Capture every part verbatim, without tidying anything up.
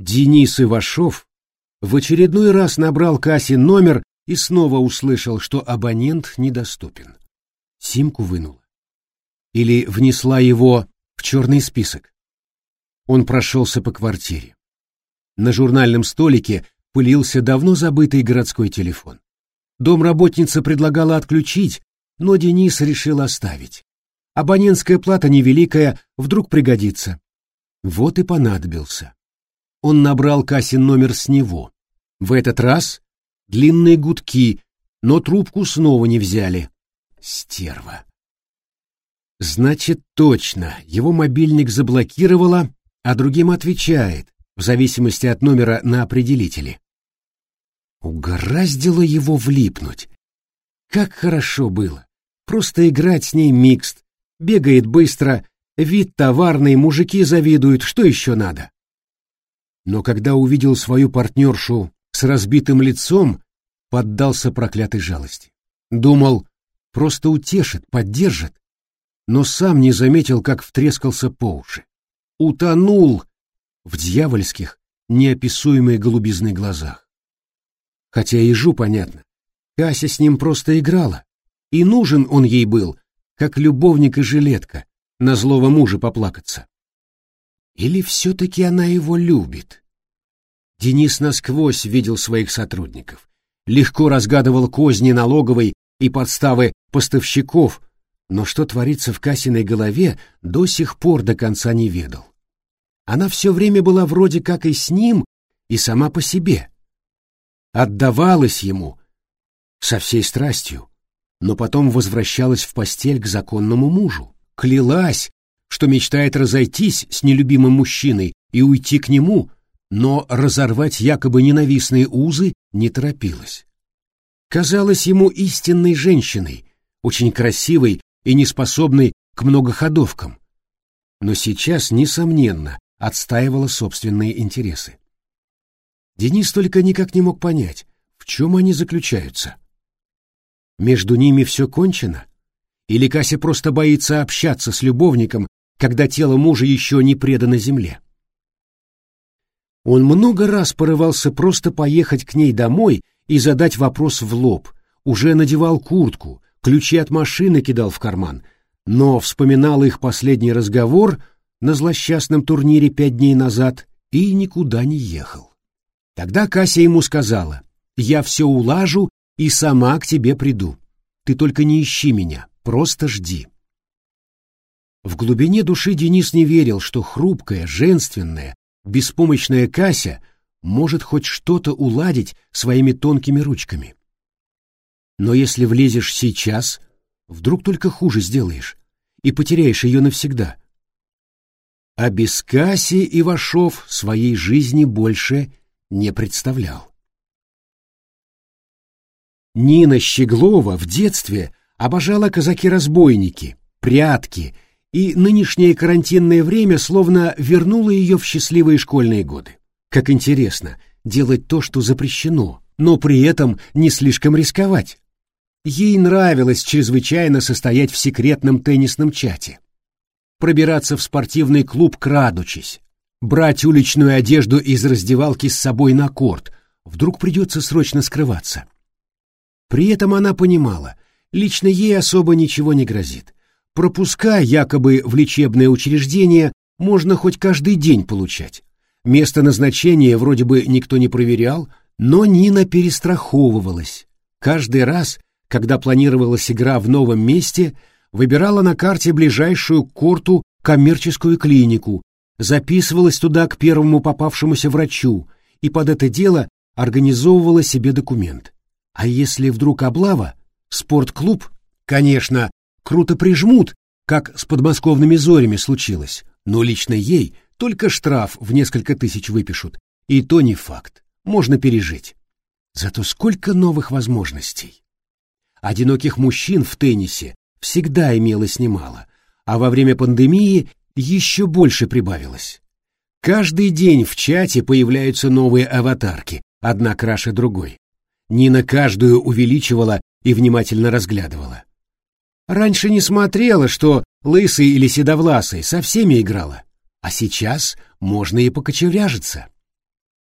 Денис Ивашов в очередной раз набрал Касин номер и снова услышал, что абонент недоступен. Симку вынула. Или внесла его в черный список. Он прошелся по квартире. На журнальном столике пылился давно забытый городской телефон. Домработница предлагала отключить, но Денис решил оставить. Абонентская плата невеликая, вдруг пригодится. Вот и понадобился. Он набрал Касин номер с него. В этот раз длинные гудки, но трубку снова не взяли. Стерва. Значит, точно, его мобильник заблокировала, а другим отвечает, в зависимости от номера на определителе. Угораздило его влипнуть. Как хорошо было. Просто играть с ней микст. Бегает быстро, вид товарный, мужики завидуют, что еще надо? Но когда увидел свою партнершу с разбитым лицом, поддался проклятой жалости. Думал, просто утешит, поддержит, но сам не заметил, как втрескался по уши. Утонул в дьявольских, неописуемой голубизной глазах. Хотя ежу понятно, Кася с ним просто играла, и нужен он ей был, как любовник и жилетка, на злого мужа поплакаться. Или все-таки она его любит? Денис насквозь видел своих сотрудников, легко разгадывал козни налоговой и подставы поставщиков, но что творится в Касиной голове, до сих пор до конца не ведал. Она все время была вроде как и с ним, и сама по себе. Отдавалась ему со всей страстью, но потом возвращалась в постель к законному мужу, клялась, что мечтает разойтись с нелюбимым мужчиной и уйти к нему, но разорвать якобы ненавистные узы не торопилась. Казалась ему истинной женщиной, очень красивой и неспособной к многоходовкам, но сейчас, несомненно, отстаивала собственные интересы. Денис только никак не мог понять, в чем они заключаются. Между ними все кончено? Или Кася просто боится общаться с любовником, когда тело мужа еще не предано земле? Он много раз порывался просто поехать к ней домой и задать вопрос в лоб, уже надевал куртку, ключи от машины кидал в карман, но вспоминал их последний разговор на злосчастном турнире пять дней назад и никуда не ехал. Тогда Кася ему сказала: «Я все улажу и сама к тебе приду. Ты только не ищи меня, просто жди». В глубине души Денис не верил, что хрупкая, женственная, беспомощная Кася может хоть что-то уладить своими тонкими ручками. Но если влезешь сейчас, вдруг только хуже сделаешь и потеряешь ее навсегда. А без Каси Ивашов своей жизни больше не представлял. Нина Щеглова в детстве обожала казаки-разбойники, прятки, и нынешнее карантинное время словно вернуло ее в счастливые школьные годы. Как интересно, делать то, что запрещено, но при этом не слишком рисковать. Ей нравилось чрезвычайно состоять в секретном теннисном чате, пробираться в спортивный клуб крадучись, брать уличную одежду из раздевалки с собой на корт, вдруг придется срочно скрываться. При этом она понимала, лично ей особо ничего не грозит. Пропуска якобы в лечебное учреждение можно хоть каждый день получать. Место назначения вроде бы никто не проверял, но Нина перестраховывалась. Каждый раз, когда планировалась игра в новом месте, выбирала на карте ближайшую к корту коммерческую клинику, записывалась туда к первому попавшемуся врачу и под это дело организовывала себе документ. А если вдруг облава, спортклуб, конечно, круто прижмут, как с подмосковными зорями случилось, но лично ей только штраф в несколько тысяч выпишут, и то не факт, можно пережить. Зато сколько новых возможностей. Одиноких мужчин в теннисе всегда имелось немало, а во время пандемии еще больше прибавилось. Каждый день в чате появляются новые аватарки, одна краше другой. Нина каждую увеличивала и внимательно разглядывала. Раньше не смотрела, что лысый или седовласый, со всеми играла, а сейчас можно и покочевряжиться.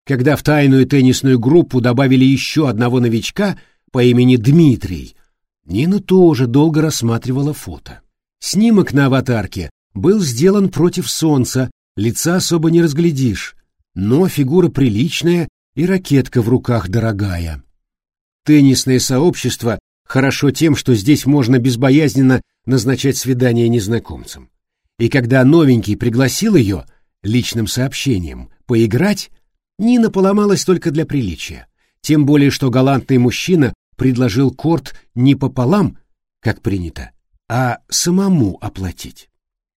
Когда в тайную теннисную группу добавили еще одного новичка по имени Дмитрий, Нина тоже долго рассматривала фото. Снимок на аватарке был сделан против солнца, лица особо не разглядишь, но фигура приличная и ракетка в руках дорогая. Теннисное сообщество хорошо тем, что здесь можно безбоязненно назначать свидания незнакомцам. И когда новенький пригласил ее личным сообщением поиграть, Нина поломалась только для приличия, тем более что галантный мужчина предложил корт не пополам, как принято, а самому оплатить.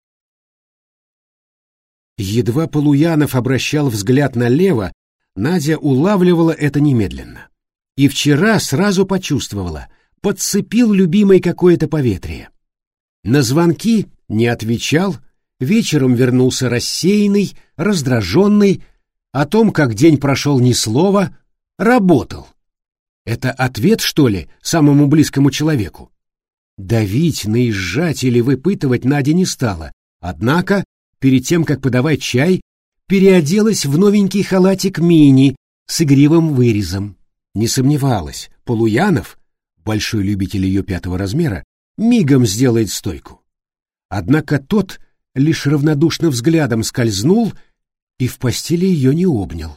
Едва Полуянов обращал взгляд налево, Надя улавливала это немедленно. И вчера сразу почувствовала, подцепил любимый какое-то поветрие. На звонки не отвечал, вечером вернулся рассеянный, раздраженный, о том, как день прошел ни слова, работал. Это ответ, что ли, самому близкому человеку? Давить, наезжать или выпытывать Надя не стала, однако, перед тем, как подавать чай, переоделась в новенький халатик мини с игривым вырезом. Не сомневалась, Полуянов, большой любитель ее пятого размера, мигом сделает стойку. Однако тот лишь равнодушно взглядом скользнул и в постели ее не обнял.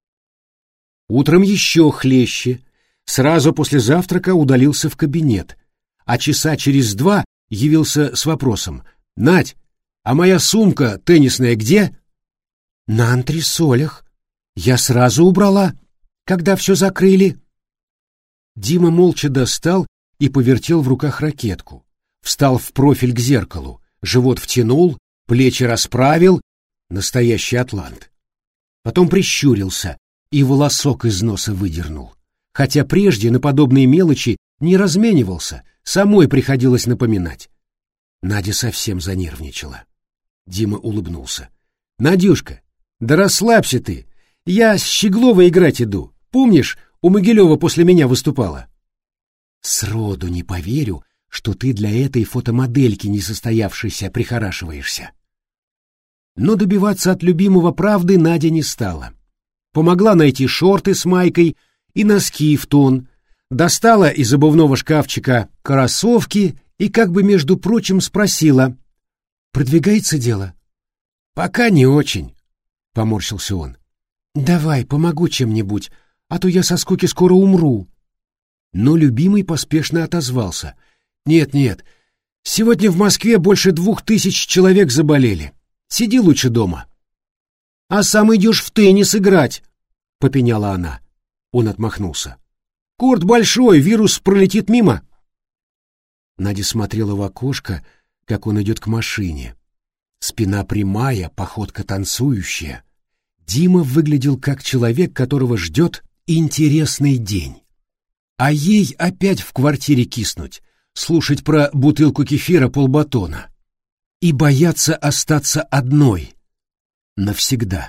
Утром еще хлеще. Сразу после завтрака удалился в кабинет, а часа через два явился с вопросом: «Надь, а моя сумка теннисная где?» «На антресолях. Я сразу убрала, когда все закрыли». Дима молча достал и повертел в руках ракетку, встал в профиль к зеркалу, живот втянул, плечи расправил, настоящий атлант. Потом прищурился и волосок из носа выдернул. Хотя прежде на подобные мелочи не разменивался, самой приходилось напоминать. Надя совсем занервничала. Дима улыбнулся. «Надюшка, да расслабься ты, я с Щегловой играть иду. Помнишь, у Могилева после меня выступала?» «Сроду не поверю, что ты для этой фотомодельки несостоявшейся прихорашиваешься». Но добиваться от любимого правды Надя не стала. Помогла найти шорты с майкой и носки в тон, достала из обувного шкафчика кроссовки и как бы, между прочим, спросила: «Продвигается дело?» «Пока не очень», — поморщился он. «Давай, помогу чем-нибудь, а то я со скуки скоро умру». Но любимый поспешно отозвался: «Нет-нет, сегодня в Москве больше двух тысяч человек заболели. Сиди лучше дома». «А сам идешь в теннис играть», — попеняла она. Он отмахнулся. «Корт большой, вирус пролетит мимо». Надя смотрела в окошко, как он идет к машине. Спина прямая, походка танцующая. Дима выглядел как человек, которого ждет интересный день. А ей опять в квартире киснуть, слушать про бутылку кефира полбатона и бояться остаться одной навсегда.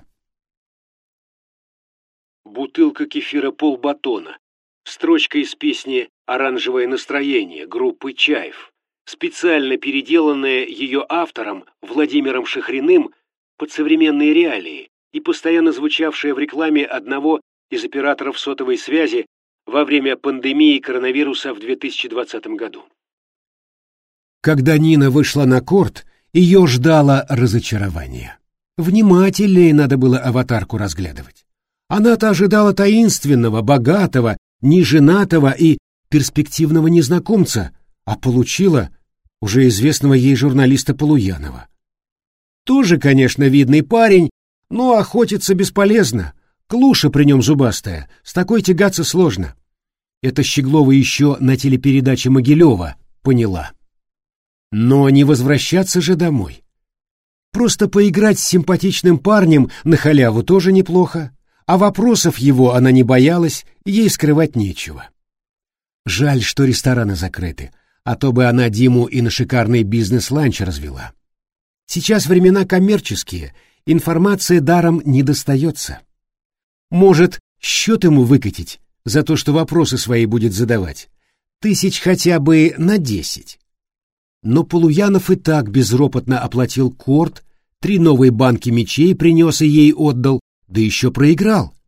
Бутылка кефира полбатона. Строчка из песни «Оранжевое настроение» группы «Чайф», специально переделанная ее автором Владимиром Шахриным под современные реалии и постоянно звучавшая в рекламе одного из операторов сотовой связи во время пандемии коронавируса в две тысячи двадцатом году. Когда Нина вышла на корт, ее ждало разочарование. Внимательнее надо было аватарку разглядывать. Она-то ожидала таинственного, богатого, неженатого и перспективного незнакомца, а получила уже известного ей журналиста Полуянова. Тоже, конечно, видный парень, но охотиться бесполезно. Клуша при нем зубастая, с такой тягаться сложно. Это Щеглова еще на телепередаче Могилева поняла. Но не возвращаться же домой. Просто поиграть с симпатичным парнем на халяву тоже неплохо. А вопросов его она не боялась, ей скрывать нечего. Жаль, что рестораны закрыты, а то бы она Диму и на шикарный бизнес-ланч развела. Сейчас времена коммерческие, информация даром не достается. Может, счет ему выкатить за то, что вопросы свои будет задавать? Тысяч хотя бы на десять. Но Полуянов и так безропотно оплатил корт, три новые банки мячей принес и ей отдал, да еще проиграл.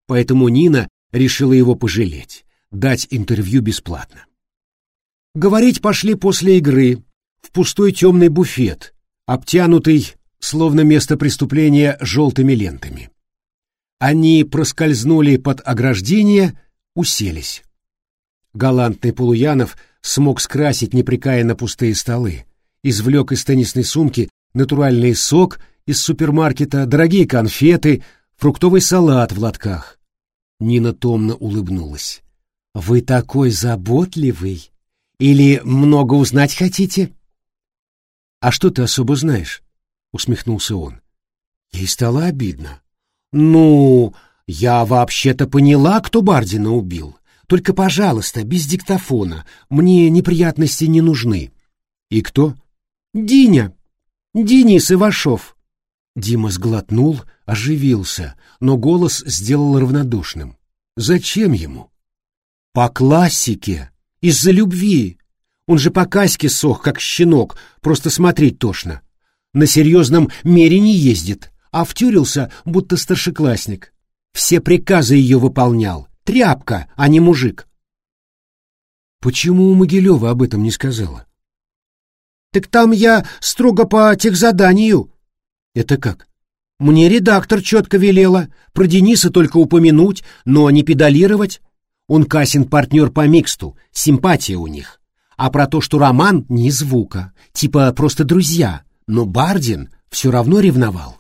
поэтому Нина решила его пожалеть, дать интервью бесплатно. Говорить пошли после игры в пустой темный буфет, обтянутый, словно место преступления, желтыми лентами. Они проскользнули под ограждение, уселись. Галантный Полуянов смог скрасить непрекаянно пустые столы, извлек из теннисной сумки натуральный сок из супермаркета, дорогие конфеты, фруктовый салат в лотках. Нина томно улыбнулась. «Вы такой заботливый! Или много узнать хотите?» «А что ты особо знаешь?» — усмехнулся он. Ей стало обидно. «Ну, я вообще-то поняла, кто Бардина убил. Только, пожалуйста, без диктофона. Мне неприятности не нужны». «И кто?» «Диня. Денис Ивашов». Дима сглотнул, оживился, но голос сделал равнодушным. «Зачем ему?» «По классике. Из-за любви. Он же по Каське сох, как щенок, просто смотреть тошно. На серьезном мере не ездит, а втюрился, будто старшеклассник. Все приказы ее выполнял. Тряпка, а не мужик». «Почему у Могилева об этом не сказала?» «Так там я строго по техзаданию». «Это как?» «Мне редактор четко велела про Дениса только упомянуть, но не педалировать. Он Касин партнер по миксту, симпатия у них. А про то, что роман, ни звука, типа просто друзья, но Бардин все равно ревновал».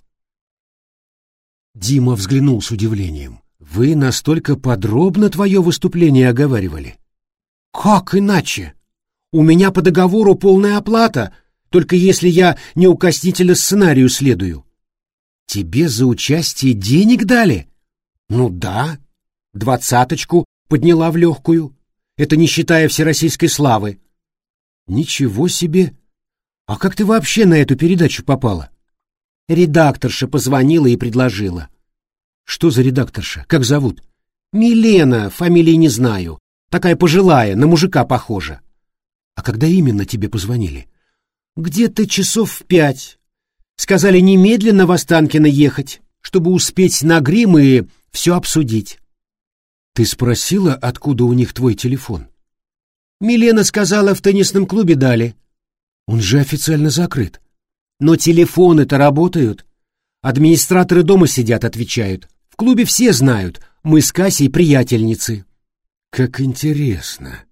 Дима взглянул с удивлением. «Вы настолько подробно твое выступление оговаривали?» «Как иначе? У меня по договору полная оплата, только если я неукоснительно сценарию следую». «Тебе за участие денег дали?» «Ну да, двадцаточку подняла в легкую. Это не считая всероссийской славы». «Ничего себе! А как ты вообще на эту передачу попала?» Редакторша позвонила и предложила. «Что за редакторша? Как зовут?» «Милена, фамилии не знаю. Такая пожилая, на мужика похожа». «А когда именно тебе позвонили?» «Где-то часов в пять. Сказали немедленно в Останкино ехать, чтобы успеть на грим и все обсудить». «Ты спросила, откуда у них твой телефон?» «Милена сказала, в теннисном клубе дали». «Он же официально закрыт». «Но телефоны-то работают. Администраторы дома сидят, отвечают. В клубе все знают, мы с Касей приятельницы». «Как интересно».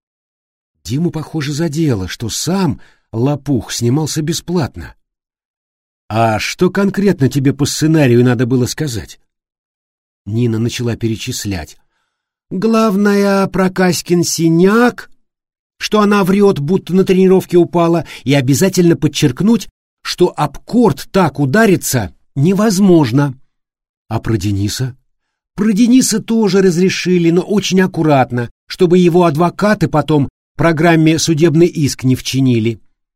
Диму, похоже, задело, что сам лопух снимался бесплатно. «А что конкретно тебе по сценарию надо было сказать?» Нина начала перечислять. «Главное, про Каськин синяк, что она врет, будто на тренировке упала, и обязательно подчеркнуть, что об корт так удариться невозможно». «А про Дениса?» «Про Дениса тоже разрешили, но очень аккуратно, чтобы его адвокаты потом программе судебный иск не вчинили».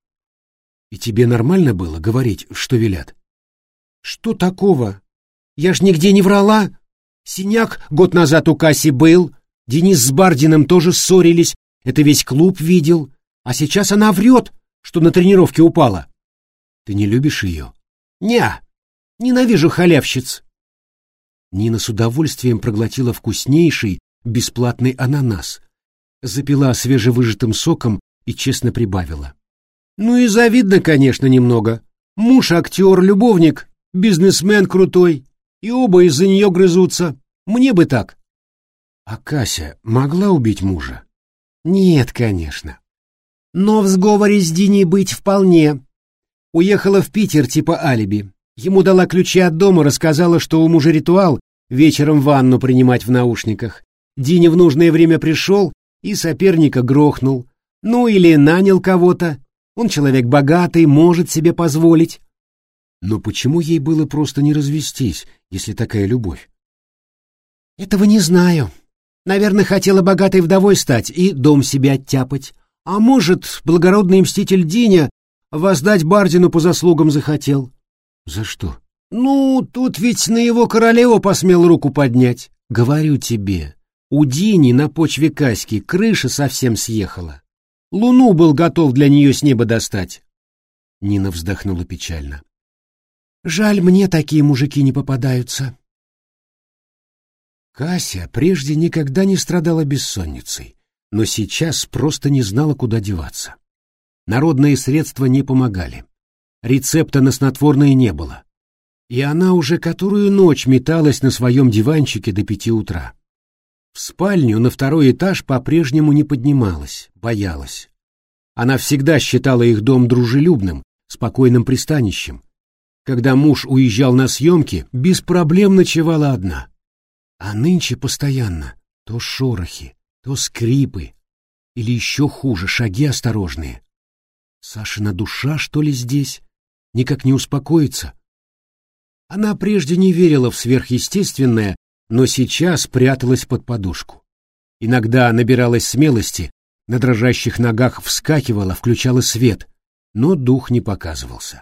«И тебе нормально было говорить, что велят?» «Что такого? Я ж нигде не врала. Синяк год назад у Касси был, Денис с Бардиным тоже ссорились, это весь клуб видел, а сейчас она врет, что на тренировке упала». «Ты не любишь ее?» «Не, ненавижу халявщиц». Нина с удовольствием проглотила вкуснейший бесплатный ананас, запила свежевыжатым соком и честно прибавила. «Ну и завидно, конечно, немного. Муж актер, любовник, бизнесмен крутой, и оба из-за нее грызутся. Мне бы так». «А Кася могла убить мужа?» «Нет, конечно. Но в сговоре с Диней быть вполне. Уехала в Питер типа алиби. Ему дала ключи от дома, рассказала, что у мужа ритуал вечером ванну принимать в наушниках. Диня в нужное время пришел и соперника грохнул. Ну или нанял кого-то. Он человек богатый, может себе позволить». «Но почему ей было просто не развестись, если такая любовь?» «Этого не знаю. Наверное, хотела богатой вдовой стать и дом себе оттяпать. А может, благородный мститель Диня воздать Бардину по заслугам захотел». «За что?» «Ну, тут ведь на его королеву посмел руку поднять. Говорю тебе, у Дини на почве Каськи крыша совсем съехала. Луну был готов для нее с неба достать». Нина вздохнула печально. «Жаль, мне такие мужики не попадаются». Кася прежде никогда не страдала бессонницей, но сейчас просто не знала, куда деваться. Народные средства не помогали. Рецепта на снотворное не было. И она уже которую ночь металась на своем диванчике до пяти утра. В спальню на второй этаж по-прежнему не поднималась, боялась. Она всегда считала их дом дружелюбным, спокойным пристанищем. Когда муж уезжал на съемки, без проблем ночевала одна. А нынче постоянно то шорохи, то скрипы, или еще хуже, шаги осторожные. Сашина душа, что ли, здесь? Никак не успокоится. Она прежде не верила в сверхъестественное, но сейчас пряталась под подушку. Иногда набиралась смелости, на дрожащих ногах вскакивала, включала свет, но дух не показывался.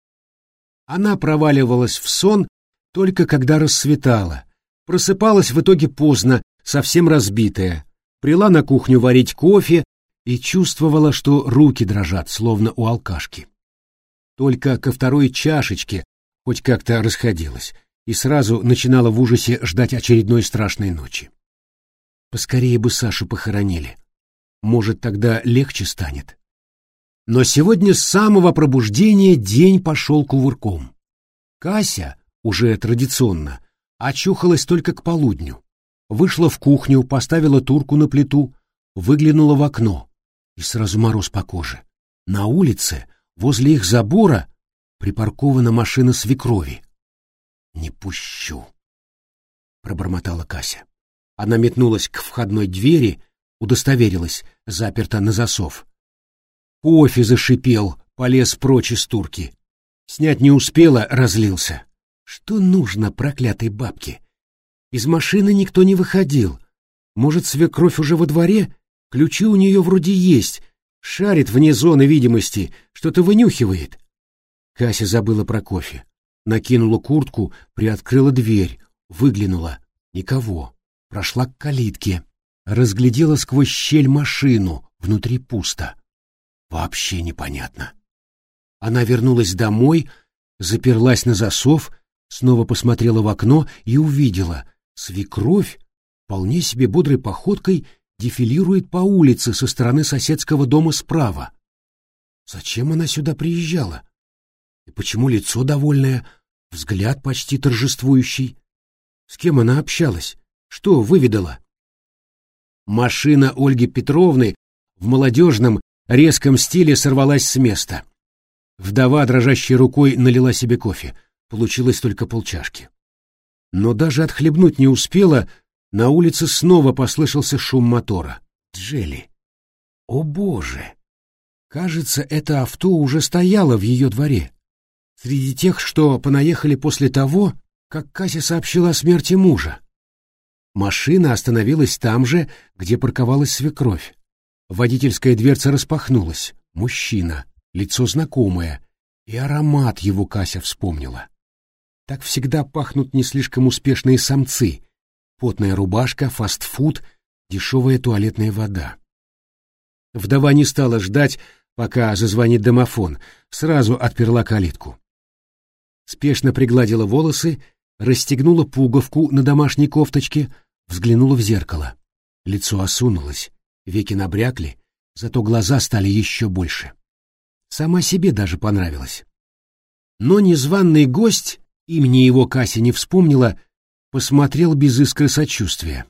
Она проваливалась в сон только когда рассветало, просыпалась в итоге поздно, совсем разбитая, прила на кухню варить кофе и чувствовала, что руки дрожат, словно у алкашки. Только ко второй чашечке хоть как-то расходилась и сразу начинала в ужасе ждать очередной страшной ночи. Поскорее бы Сашу похоронили. Может, тогда легче станет. Но сегодня с самого пробуждения день пошел кувырком. Кася, уже традиционно, очухалась только к полудню. Вышла в кухню, поставила турку на плиту, выглянула в окно. И сразу мороз по коже. На улице, возле их забора, припаркована машина свекрови. «Не пущу», — пробормотала Кася. Она метнулась к входной двери, удостоверилась, заперта на засов. Кофе зашипел, полез прочь из турки. Снять не успела, разлился. Что нужно проклятой бабке? Из машины никто не выходил. Может, свекровь уже во дворе? Ключи у нее вроде есть. Шарит вне зоны видимости, что-то вынюхивает. Кася забыла про кофе. Накинула куртку, приоткрыла дверь, выглянула. Никого. Прошла к калитке. Разглядела сквозь щель машину. Внутри пусто. Вообще непонятно. Она вернулась домой, заперлась на засов, снова посмотрела в окно и увидела, свекровь вполне себе бодрой походкой дефилирует по улице со стороны соседского дома справа. Зачем она сюда приезжала? И почему лицо довольное, взгляд почти торжествующий? С кем она общалась? Что выведала? Машина Ольги Петровны в молодежном, резком стиле сорвалась с места. Вдова дрожащей рукой налила себе кофе. Получилось только полчашки. Но даже отхлебнуть не успела, на улице снова послышался шум мотора. Джелли. О боже! Кажется, это авто уже стояло в ее дворе. Среди тех, что понаехали после того, как Кася сообщила о смерти мужа. Машина остановилась там же, где парковалась свекровь. Водительская дверца распахнулась. Мужчина, лицо знакомое, и аромат его Кася вспомнила. Так всегда пахнут не слишком успешные самцы. Потная рубашка, фастфуд, дешевая туалетная вода. Вдова не стала ждать, пока зазвонит домофон, сразу отперла калитку. Спешно пригладила волосы, расстегнула пуговку на домашней кофточке, взглянула в зеркало. Лицо осунулось. Веки набрякли, зато глаза стали еще больше. Сама себе даже понравилась. Но незваный гость, имени его Кася не вспомнила, посмотрел без искры сочувствия.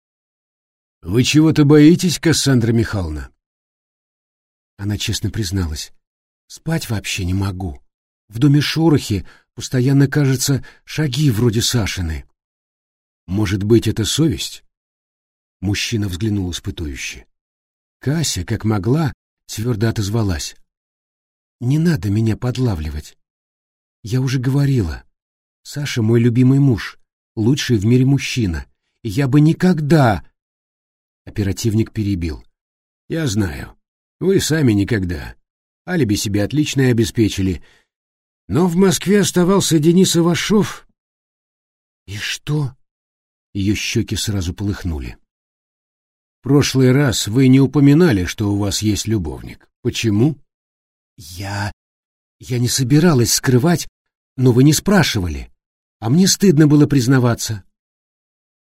— Вы чего-то боитесь, Кассандра Михайловна? Она честно призналась. — Спать вообще не могу. В доме шорохи, постоянно, кажется, шаги вроде Сашины. — Может быть, это совесть? Мужчина взглянул испытующе. Кася, как могла, твердо отозвалась. «Не надо меня подлавливать. Я уже говорила. Саша мой любимый муж, лучший в мире мужчина. И я бы никогда...» Оперативник перебил. «Я знаю. Вы сами никогда. Алиби себе отличное обеспечили. Но в Москве оставался Денис Ивашов». «И что?» Ее щеки сразу полыхнули. В прошлый раз вы не упоминали, что у вас есть любовник. Почему? Я... я не собиралась скрывать, но вы не спрашивали, а мне стыдно было признаваться.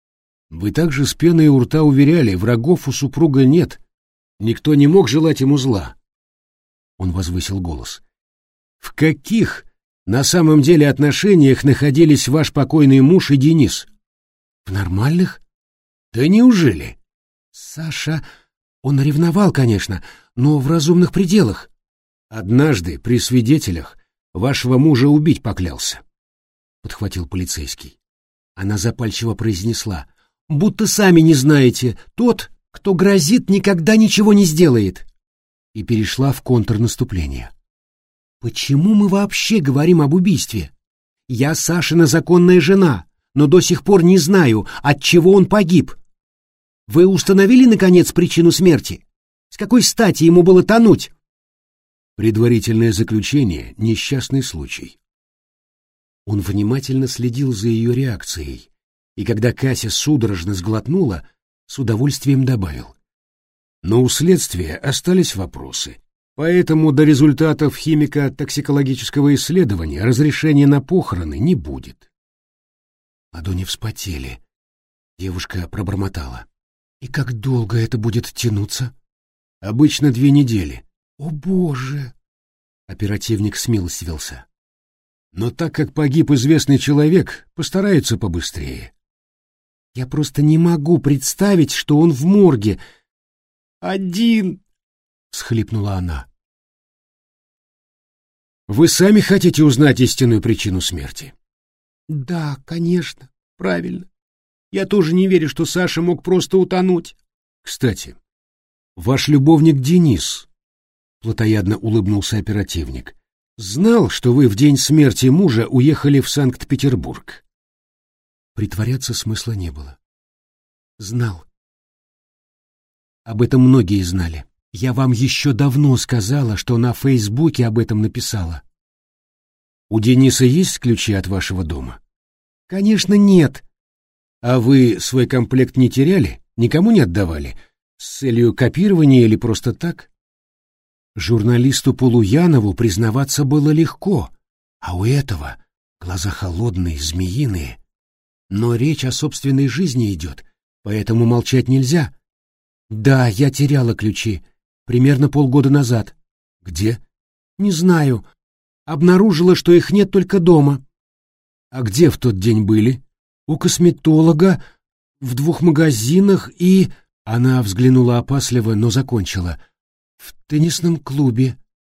Вы также с пеной у рта уверяли, врагов у супруга нет. Никто не мог желать ему зла. Он возвысил голос. В каких на самом деле отношениях находились ваш покойный муж и Денис? В нормальных? Да неужели? Саша, он ревновал, конечно, но в разумных пределах. Однажды при свидетелях вашего мужа убить поклялся, подхватил полицейский. Она запальчиво произнесла: будто сами не знаете, тот, кто грозит, никогда ничего не сделает. И перешла в контрнаступление. Почему мы вообще говорим об убийстве? Я Сашина законная жена, но до сих пор не знаю, от чего он погиб. Вы установили, наконец, причину смерти? С какой стати ему было тонуть? Предварительное заключение — несчастный случай. Он внимательно следил за ее реакцией, и когда Кася судорожно сглотнула, с удовольствием добавил. Но у следствия остались вопросы, поэтому до результатов химико-токсикологического исследования разрешения на похороны не будет. Ладони вспотели. Девушка пробормотала. И как долго это будет тянуться? Обычно две недели. О, Боже! Оперативник смилостивился. Но так как погиб известный человек, постараются побыстрее. Я просто не могу представить, что он в морге. Один, всхлипнула она. Вы сами хотите узнать истинную причину смерти? Да, конечно, правильно. Я тоже не верю, что Саша мог просто утонуть. Кстати, ваш любовник Денис, плотоядно улыбнулся оперативник, знал, что вы в день смерти мужа уехали в Санкт-Петербург. Притворяться смысла не было. Знал. Об этом многие знали. Я вам еще давно сказала, что на Фейсбуке об этом написала. У Дениса есть ключи от вашего дома? Конечно, нет. А вы свой комплект не теряли? Никому не отдавали? С целью копирования или просто так? Журналисту Полуянову признаваться было легко, а у этого глаза холодные, змеиные. Но речь о собственной жизни идет, поэтому молчать нельзя. Да, я теряла ключи. Примерно полгода назад. Где? Не знаю. Обнаружила, что их нет только дома. А где в тот день были? У косметолога, в двух магазинах и... Она взглянула опасливо, но закончила. В теннисном клубе.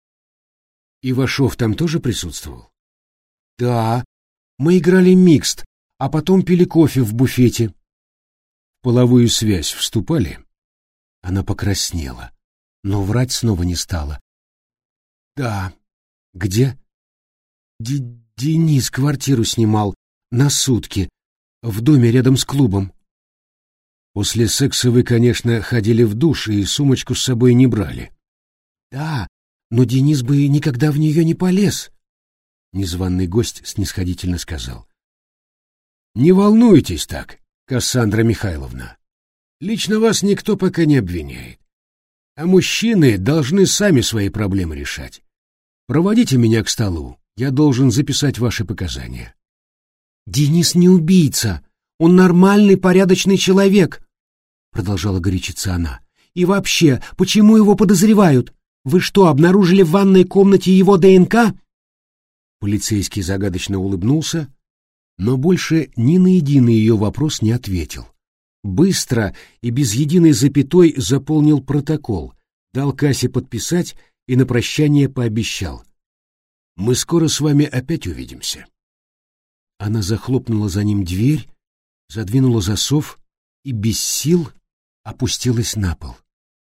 Ивашов там тоже присутствовал? Да. Мы играли микст, а потом пили кофе в буфете. В половую связь вступали? Она покраснела, но врать снова не стала. Да. Где? Д Денис квартиру снимал на сутки в доме рядом с клубом. После секса вы, конечно, ходили в душ и сумочку с собой не брали. Да, но Денис бы никогда в нее не полез, незваный гость снисходительно сказал. Не волнуйтесь так, Кассандра Михайловна. Лично вас никто пока не обвиняет. А мужчины должны сами свои проблемы решать. Проводите меня к столу, я должен записать ваши показания. Денис не убийца, он нормальный, порядочный человек, продолжала горячиться она. И вообще, почему его подозревают? Вы что, обнаружили в ванной комнате его ДНК? Полицейский загадочно улыбнулся, но больше ни на единый ее вопрос не ответил. Быстро и без единой запятой заполнил протокол, дал Кассе подписать и на прощание пообещал. «Мы скоро с вами опять увидимся». Она захлопнула за ним дверь, задвинула засов и без сил опустилась на пол.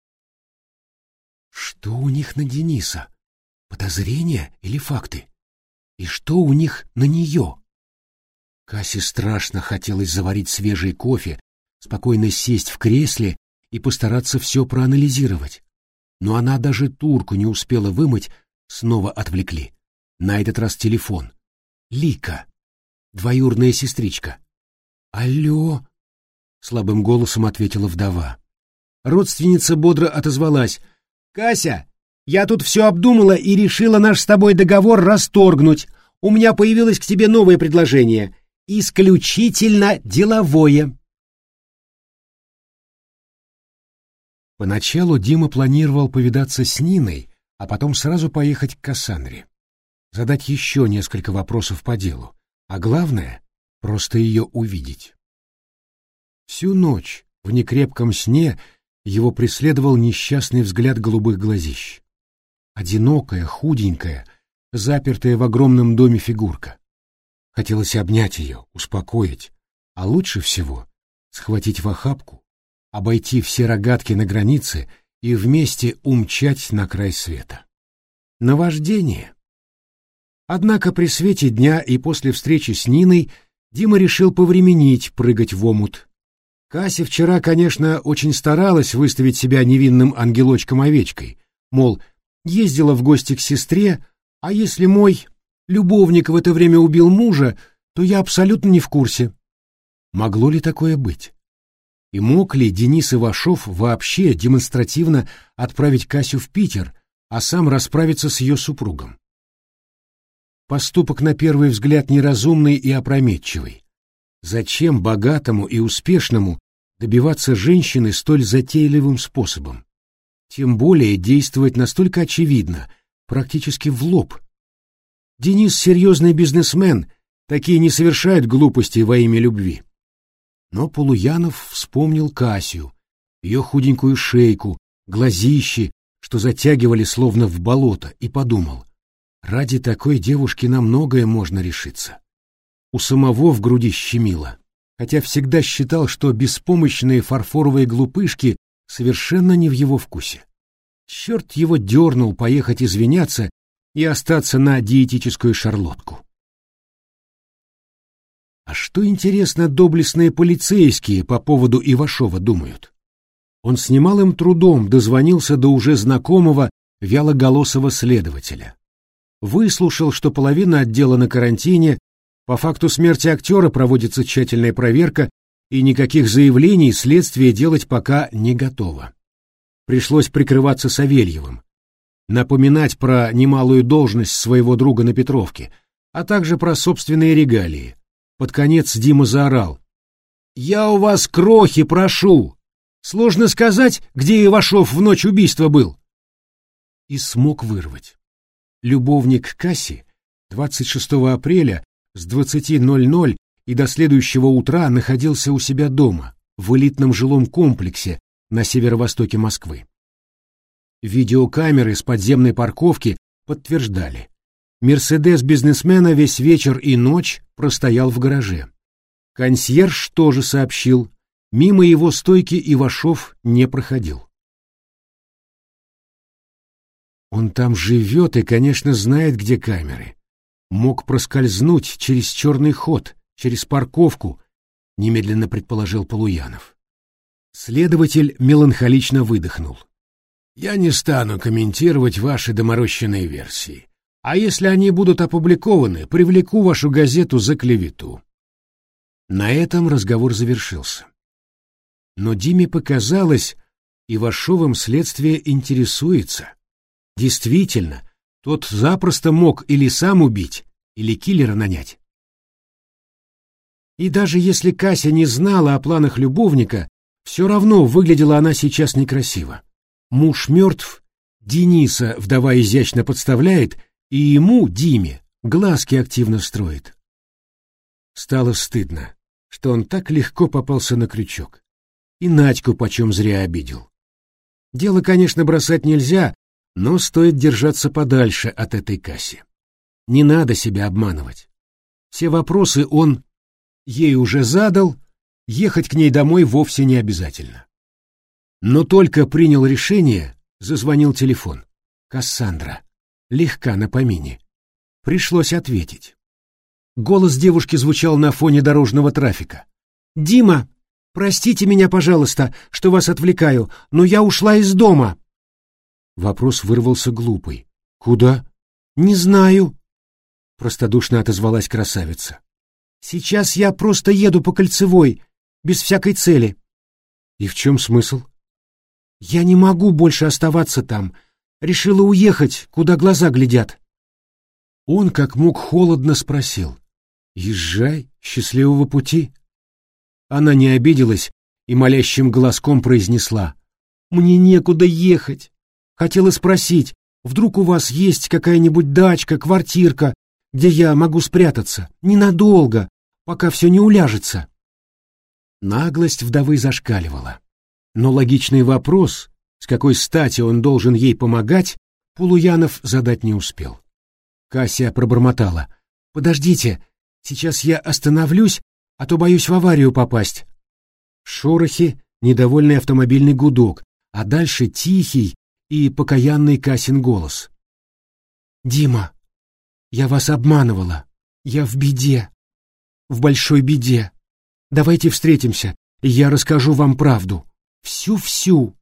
Что у них на Дениса? Подозрения или факты? И что у них на нее? Кассе страшно хотелось заварить свежий кофе, спокойно сесть в кресле и постараться все проанализировать. Но она даже турку не успела вымыть, снова отвлекли. На этот раз телефон. Лика, двоюродная сестричка. «Алло!» — слабым голосом ответила вдова. Родственница бодро отозвалась. «Кася, я тут все обдумала и решила наш с тобой договор расторгнуть. У меня появилось к тебе новое предложение. Исключительно деловое». Поначалу Дима планировал повидаться с Ниной, а потом сразу поехать к Кассандре. Задать еще несколько вопросов по делу, а главное — просто ее увидеть. Всю ночь в некрепком сне его преследовал несчастный взгляд голубых глазищ. Одинокая, худенькая, запертая в огромном доме фигурка. Хотелось обнять ее, успокоить, а лучше всего схватить в охапку, обойти все рогатки на границе и вместе умчать на край света. Наваждение. Однако при свете дня и после встречи с Ниной Дима решил повременить прыгать в омут. Кася вчера, конечно, очень старалась выставить себя невинным ангелочком-овечкой, мол, ездила в гости к сестре, а если мой любовник в это время убил мужа, то я абсолютно не в курсе. Могло ли такое быть? И мог ли Денис Ивашов вообще демонстративно отправить Касю в Питер, а сам расправиться с ее супругом? Поступок на первый взгляд неразумный и опрометчивый. Зачем богатому и успешному добиваться женщины столь затейливым способом? Тем более действовать настолько очевидно, практически в лоб. Денис серьезный бизнесмен, такие не совершают глупостей во имя любви. Но Полуянов вспомнил Касю, ее худенькую шейку, глазищи, что затягивали словно в болото, и подумал, ради такой девушки на многое можно решиться. У самого в груди щемило, хотя всегда считал, что беспомощные фарфоровые глупышки совершенно не в его вкусе. Черт его дернул поехать извиняться и остаться на диетическую шарлотку. А что, интересно, доблестные полицейские по поводу Ивашова думают? Он с немалым трудом дозвонился до уже знакомого вялоголосого следователя. Выслушал, что половина отдела на карантине, по факту смерти актера проводится тщательная проверка, и никаких заявлений следствие делать пока не готово. Пришлось прикрываться Савельевым, напоминать про немалую должность своего друга на Петровке, а также про собственные регалии. Под конец Дима заорал: «Я у вас крохи прошу! Сложно сказать, где Ивашов в ночь убийства был!» И смог вырвать. Любовник Касси двадцать шестого апреля с двадцати ноль-ноль и до следующего утра находился у себя дома, в элитном жилом комплексе на северо-востоке Москвы. Видеокамеры с подземной парковки подтверждали. «Мерседес» бизнесмена весь вечер и ночь простоял в гараже. Консьерж тоже сообщил, мимо его стойки Ивашов не проходил. Он там живет и, конечно, знает, где камеры. Мог проскользнуть через черный ход, через парковку, немедленно предположил Полуянов. Следователь меланхолично выдохнул. «Я не стану комментировать ваши доморощенные версии. А если они будут опубликованы, привлеку вашу газету за клевету». На этом разговор завершился. Но Диме показалось, Ивашовым следствие интересуется. Действительно, тот запросто мог или сам убить, или киллера нанять. И даже если Кася не знала о планах любовника, все равно выглядела она сейчас некрасиво. Муж мертв, Дениса вдова изящно подставляет, и ему, Диме, глазки активно строит. Стало стыдно, что он так легко попался на крючок. И Надьку почем зря обидел. Дело, конечно, бросать нельзя, но стоит держаться подальше от этой Касси. Не надо себя обманывать. Все вопросы он ей уже задал, ехать к ней домой вовсе не обязательно. Но только принял решение, зазвонил телефон. Кассандра. Легка на помине. Пришлось ответить. Голос девушки звучал на фоне дорожного трафика. «Дима, простите меня, пожалуйста, что вас отвлекаю, но я ушла из дома». Вопрос вырвался глупый. «Куда?» «Не знаю», — простодушно отозвалась красавица. «Сейчас я просто еду по Кольцевой, без всякой цели». «И в чем смысл?» «Я не могу больше оставаться там. Решила уехать, куда глаза глядят». Он как мог холодно спросил: «Езжай, счастливого пути». Она не обиделась и молящим голоском произнесла: Мне некуда ехать. Хотела спросить, вдруг у вас есть какая-нибудь дачка, квартирка, где я могу спрятаться, ненадолго, пока все не уляжется?» Наглость вдовы зашкаливала. Но логичный вопрос, с какой стати он должен ей помогать, Полуянов задать не успел. Кася пробормотала: «Подождите, сейчас я остановлюсь, а то боюсь в аварию попасть». Шорохи, недовольный автомобильный гудок, а дальше тихий и покаянный Касин голос. «Дима, я вас обманывала. Я в беде. В большой беде. Давайте встретимся, и я расскажу вам правду. Всю-всю».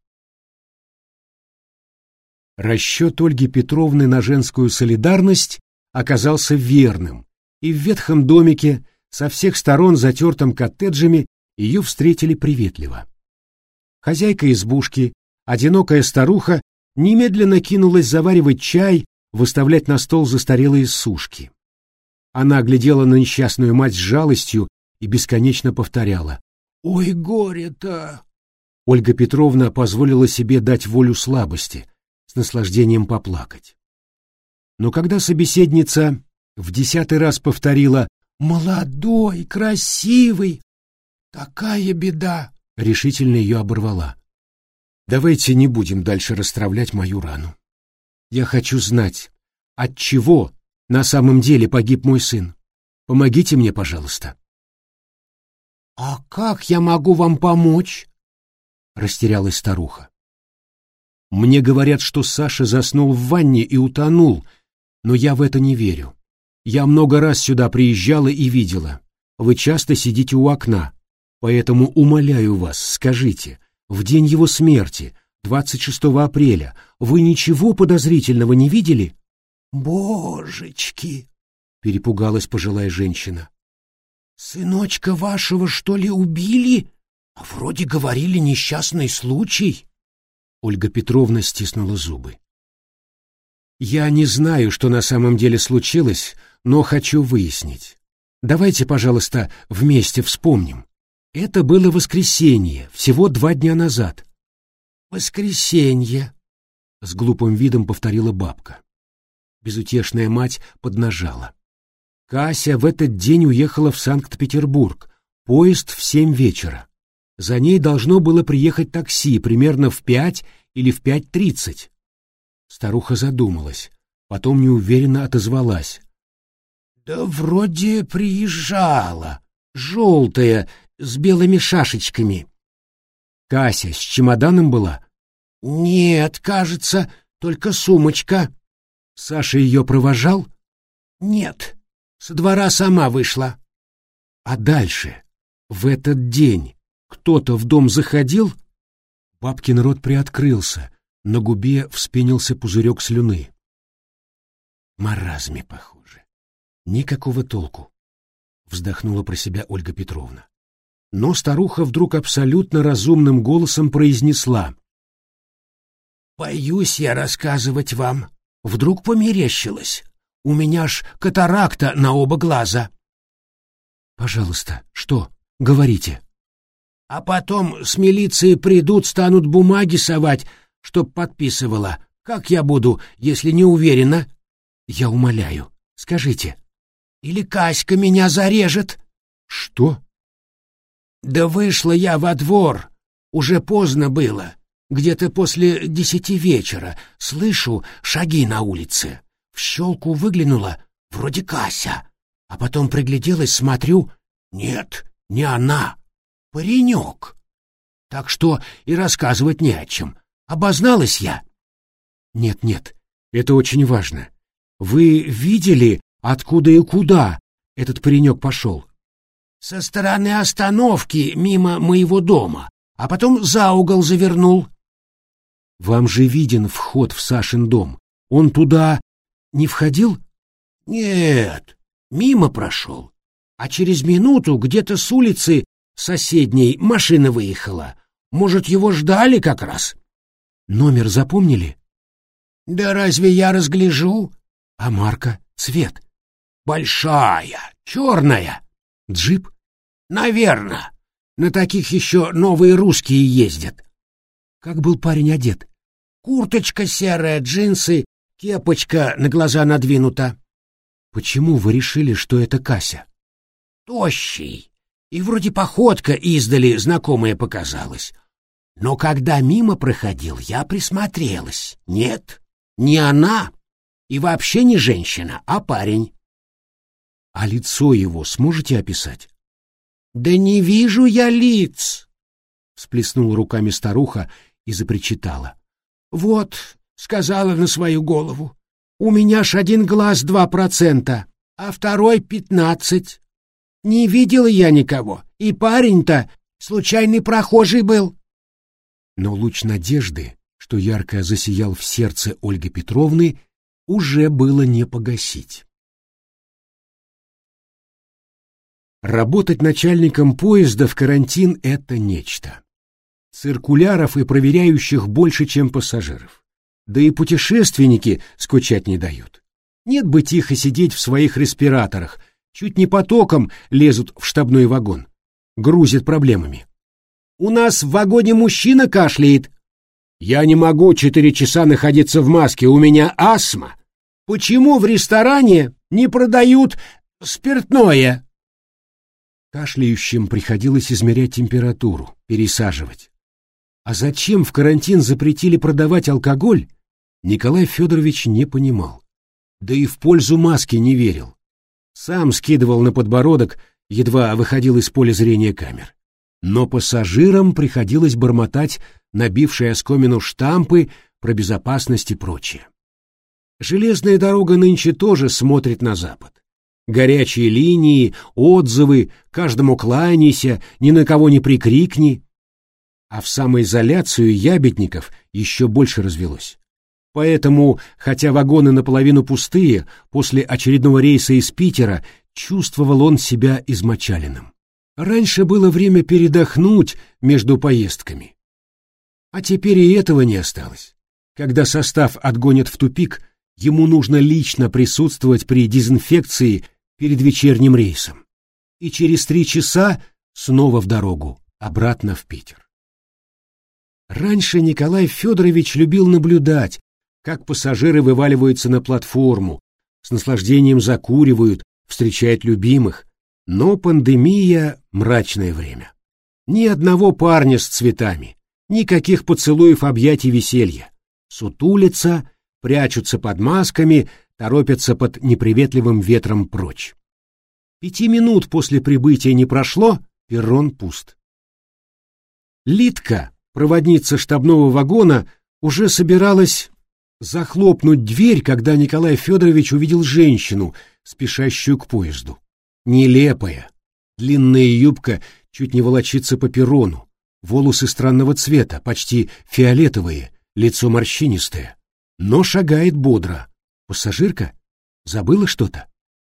Расчет Ольги Петровны на женскую солидарность оказался верным, и в ветхом домике, со всех сторон затертым коттеджами, ее встретили приветливо. Хозяйка избушки, одинокая старуха, немедленно кинулась заваривать чай, выставлять на стол застарелые сушки. Она глядела на несчастную мать с жалостью и бесконечно повторяла: «Ой, горе-то!» Ольга Петровна позволила себе дать волю слабости, с наслаждением поплакать. Но когда собеседница в десятый раз повторила: «Молодой, красивый! Такая беда!» решительно ее оборвала. «Давайте не будем дальше расстравлять мою рану. Я хочу знать, от чего на самом деле погиб мой сын. Помогите мне, пожалуйста». «А как я могу вам помочь?» растерялась старуха. «Мне говорят, что Саша заснул в ванне и утонул, но я в это не верю. Я много раз сюда приезжала и видела. Вы часто сидите у окна, поэтому умоляю вас, скажите, в день его смерти, двадцать шестого апреля, вы ничего подозрительного не видели?» «Божечки!» — перепугалась пожилая женщина. «Сыночка вашего, что ли, убили? А вроде говорили, несчастный случай». Ольга Петровна стиснула зубы. «Я не знаю, что на самом деле случилось, но хочу выяснить. Давайте, пожалуйста, вместе вспомним. Это было воскресенье, всего два дня назад». «Воскресенье», — с глупым видом повторила бабка. Безутешная мать поднажала. Кася в этот день уехала в Санкт-Петербург, поезд в семь вечера. За ней должно было приехать такси примерно в пять или в пять тридцать. Старуха задумалась, потом неуверенно отозвалась: «Да вроде приезжала, желтая, с белыми шашечками». «Кася с чемоданом была?» «Нет, кажется, только сумочка». «Саша ее провожал?» «Нет, со двора сама вышла». «А дальше, в этот день, кто-то в дом заходил?» Бабкин рот приоткрылся, на губе вспенился пузырек слюны. «Маразме, похоже. Никакого толку», — вздохнула про себя Ольга Петровна. Но старуха вдруг абсолютно разумным голосом произнесла: «Боюсь я рассказывать вам. Вдруг померещилось. У меня ж катаракта на оба глаза». «Пожалуйста, что? Говорите». «А потом с милиции придут, станут бумаги совать, чтоб подписывала. Как я буду, если не уверена?» «Я умоляю, скажите». «Или Каська меня зарежет». «Что?» «Да вышла я во двор. Уже поздно было. Где-то после десяти вечера. Слышу шаги на улице. В щелку выглянула, вроде Кася. А потом пригляделась, смотрю. Нет, не она. Паренек. Так что и рассказывать не о чем. Обозналась я». «Нет-нет, это очень важно. Вы видели, откуда и куда этот паренек пошел?» «Со стороны остановки, мимо моего дома, а потом за угол завернул». «Вам же виден вход в Сашин дом. Он туда не входил?» «Нет, мимо прошел. А через минуту где-то с улицы соседней машина выехала. Может, его ждали как раз». «Номер запомнили?» «Да разве я разгляжу?» «А марка? Цвет?» «Большая, черная». «Джип?» «Наверно. На таких еще новые русские ездят». Как был парень одет? Курточка серая, джинсы, кепочка на глаза надвинута. Почему вы решили, что это Кася? Тощий. И вроде походка издали знакомая показалась. Но когда мимо проходил, я присмотрелась. Нет, не она. И вообще не женщина, а парень. А лицо его сможете описать? Да не вижу я лиц. Всплеснула руками старуха и запричитала. Вот, сказала на свою голову. У меня ж один глаз два процента, а второй пятнадцать. Не видела я никого, и парень-то случайный прохожий был. Но луч надежды, что ярко засиял в сердце Ольги Петровны, уже было не погасить. Работать начальником поезда в карантин — это нечто. Циркуляров и проверяющих больше, чем пассажиров. Да и путешественники скучать не дают. Нет бы тихо сидеть в своих респираторах, чуть не потоком лезут в штабной вагон. Грузят проблемами. «У нас в вагоне мужчина кашляет». «Я не могу четыре часа находиться в маске, у меня астма». «Почему в ресторане не продают спиртное?» Кашляющим приходилось измерять температуру, пересаживать. А зачем в карантин запретили продавать алкоголь, Николай Федорович не понимал. Да и в пользу маски не верил. Сам скидывал на подбородок, едва выходил из поля зрения камер. Но пассажирам приходилось бормотать набившие оскомину штампы про безопасность и прочее. Железная дорога нынче тоже смотрит на запад. Горячие линии, отзывы, каждому кланяйся, ни на кого не прикрикни. А в самоизоляцию ябедников еще больше развелось. Поэтому, хотя вагоны наполовину пустые, после очередного рейса из Питера чувствовал он себя измочаленным. Раньше было время передохнуть между поездками. А теперь и этого не осталось. Когда состав отгонят в тупик, ему нужно лично присутствовать при дезинфекции перед вечерним рейсом. И через три часа снова в дорогу, обратно в Питер. Раньше Николай Федорович любил наблюдать, как пассажиры вываливаются на платформу, с наслаждением закуривают, встречают любимых. Но пандемия — мрачное время. Ни одного парня с цветами, никаких поцелуев, объятий, веселья. Сутулятся, прячутся под масками, торопятся под неприветливым ветром прочь. Пяти минут после прибытия не прошло, перрон пуст. Лидка, проводница штабного вагона, уже собиралась захлопнуть дверь, когда Николай Федорович увидел женщину, спешащую к поезду. Нелепая, длинная юбка чуть не волочится по перрону, волосы странного цвета, почти фиолетовые, лицо морщинистое, но шагает бодро. Пассажирка? Забыла что-то?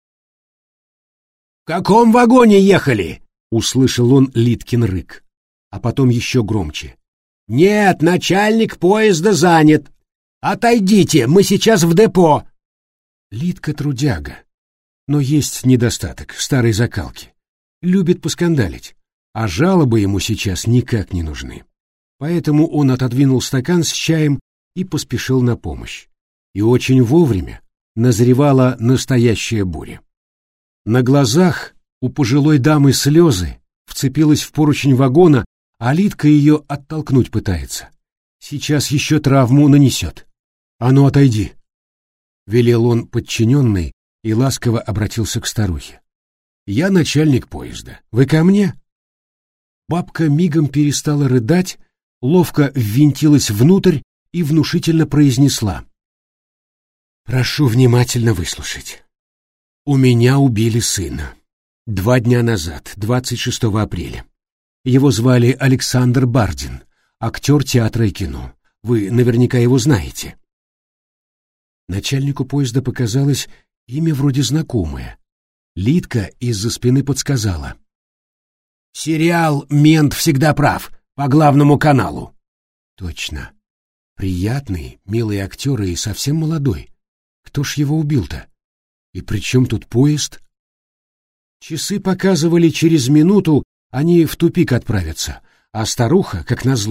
«В каком вагоне ехали?» — услышал он Лидкин рык, а потом еще громче. «Нет, начальник поезда занят. Отойдите, мы сейчас в депо». Лидка трудяга, но есть недостаток старой закалки. Любит поскандалить, а жалобы ему сейчас никак не нужны. Поэтому он отодвинул стакан с чаем и поспешил на помощь. И очень вовремя назревала настоящая буря. На глазах у пожилой дамы слезы, вцепилась в поручень вагона, а Лидка ее оттолкнуть пытается. Сейчас еще травму нанесет. «А ну, отойди!» — велел он подчиненный и ласково обратился к старухе. «Я начальник поезда. Вы ко мне?» Бабка мигом перестала рыдать, ловко ввинтилась внутрь и внушительно произнесла. «Прошу внимательно выслушать. У меня убили сына. Два дня назад, двадцать шестого апреля. Его звали Александр Бардин, актер театра и кино. Вы наверняка его знаете». Начальнику поезда показалось имя вроде знакомое. Лидка из-за спины подсказала. «Сериал «Мент всегда прав» по главному каналу». «Точно. Приятный, милый актер и совсем молодой. Кто ж его убил-то? И при чем тут поезд?» Часы показывали, через минуту они в тупик отправятся, а старуха, как назло,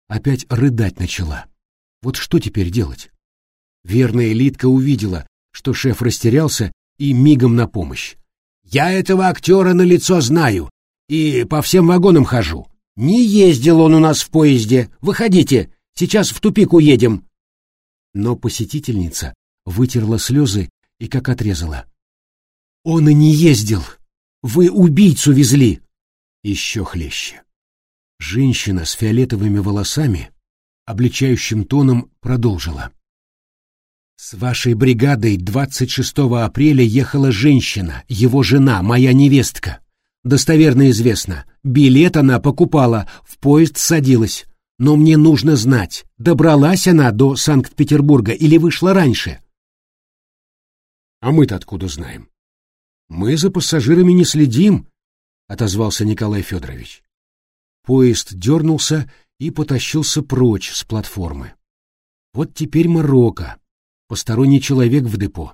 опять рыдать начала. Вот что теперь делать? Верная Лидка увидела, что шеф растерялся, и мигом на помощь. «Я этого актера на лицо знаю и по всем вагонам хожу. Не ездил он у нас в поезде. Выходите, сейчас в тупик уедем». Но посетительница вытерла слезы и как отрезала. «Он и не ездил. Вы убийцу везли». Еще хлеще. Женщина с фиолетовыми волосами обличающим тоном продолжила. «С вашей бригадой двадцать шестого апреля ехала женщина, его жена, моя невестка. Достоверно известно, билет она покупала, в поезд садилась. Но мне нужно знать, добралась она до Санкт-Петербурга или вышла раньше». «А мы-то откуда знаем? Мы за пассажирами не следим», — отозвался Николай Федорович. Поезд дернулся и потащился прочь с платформы. Вот теперь морока, посторонний человек в депо.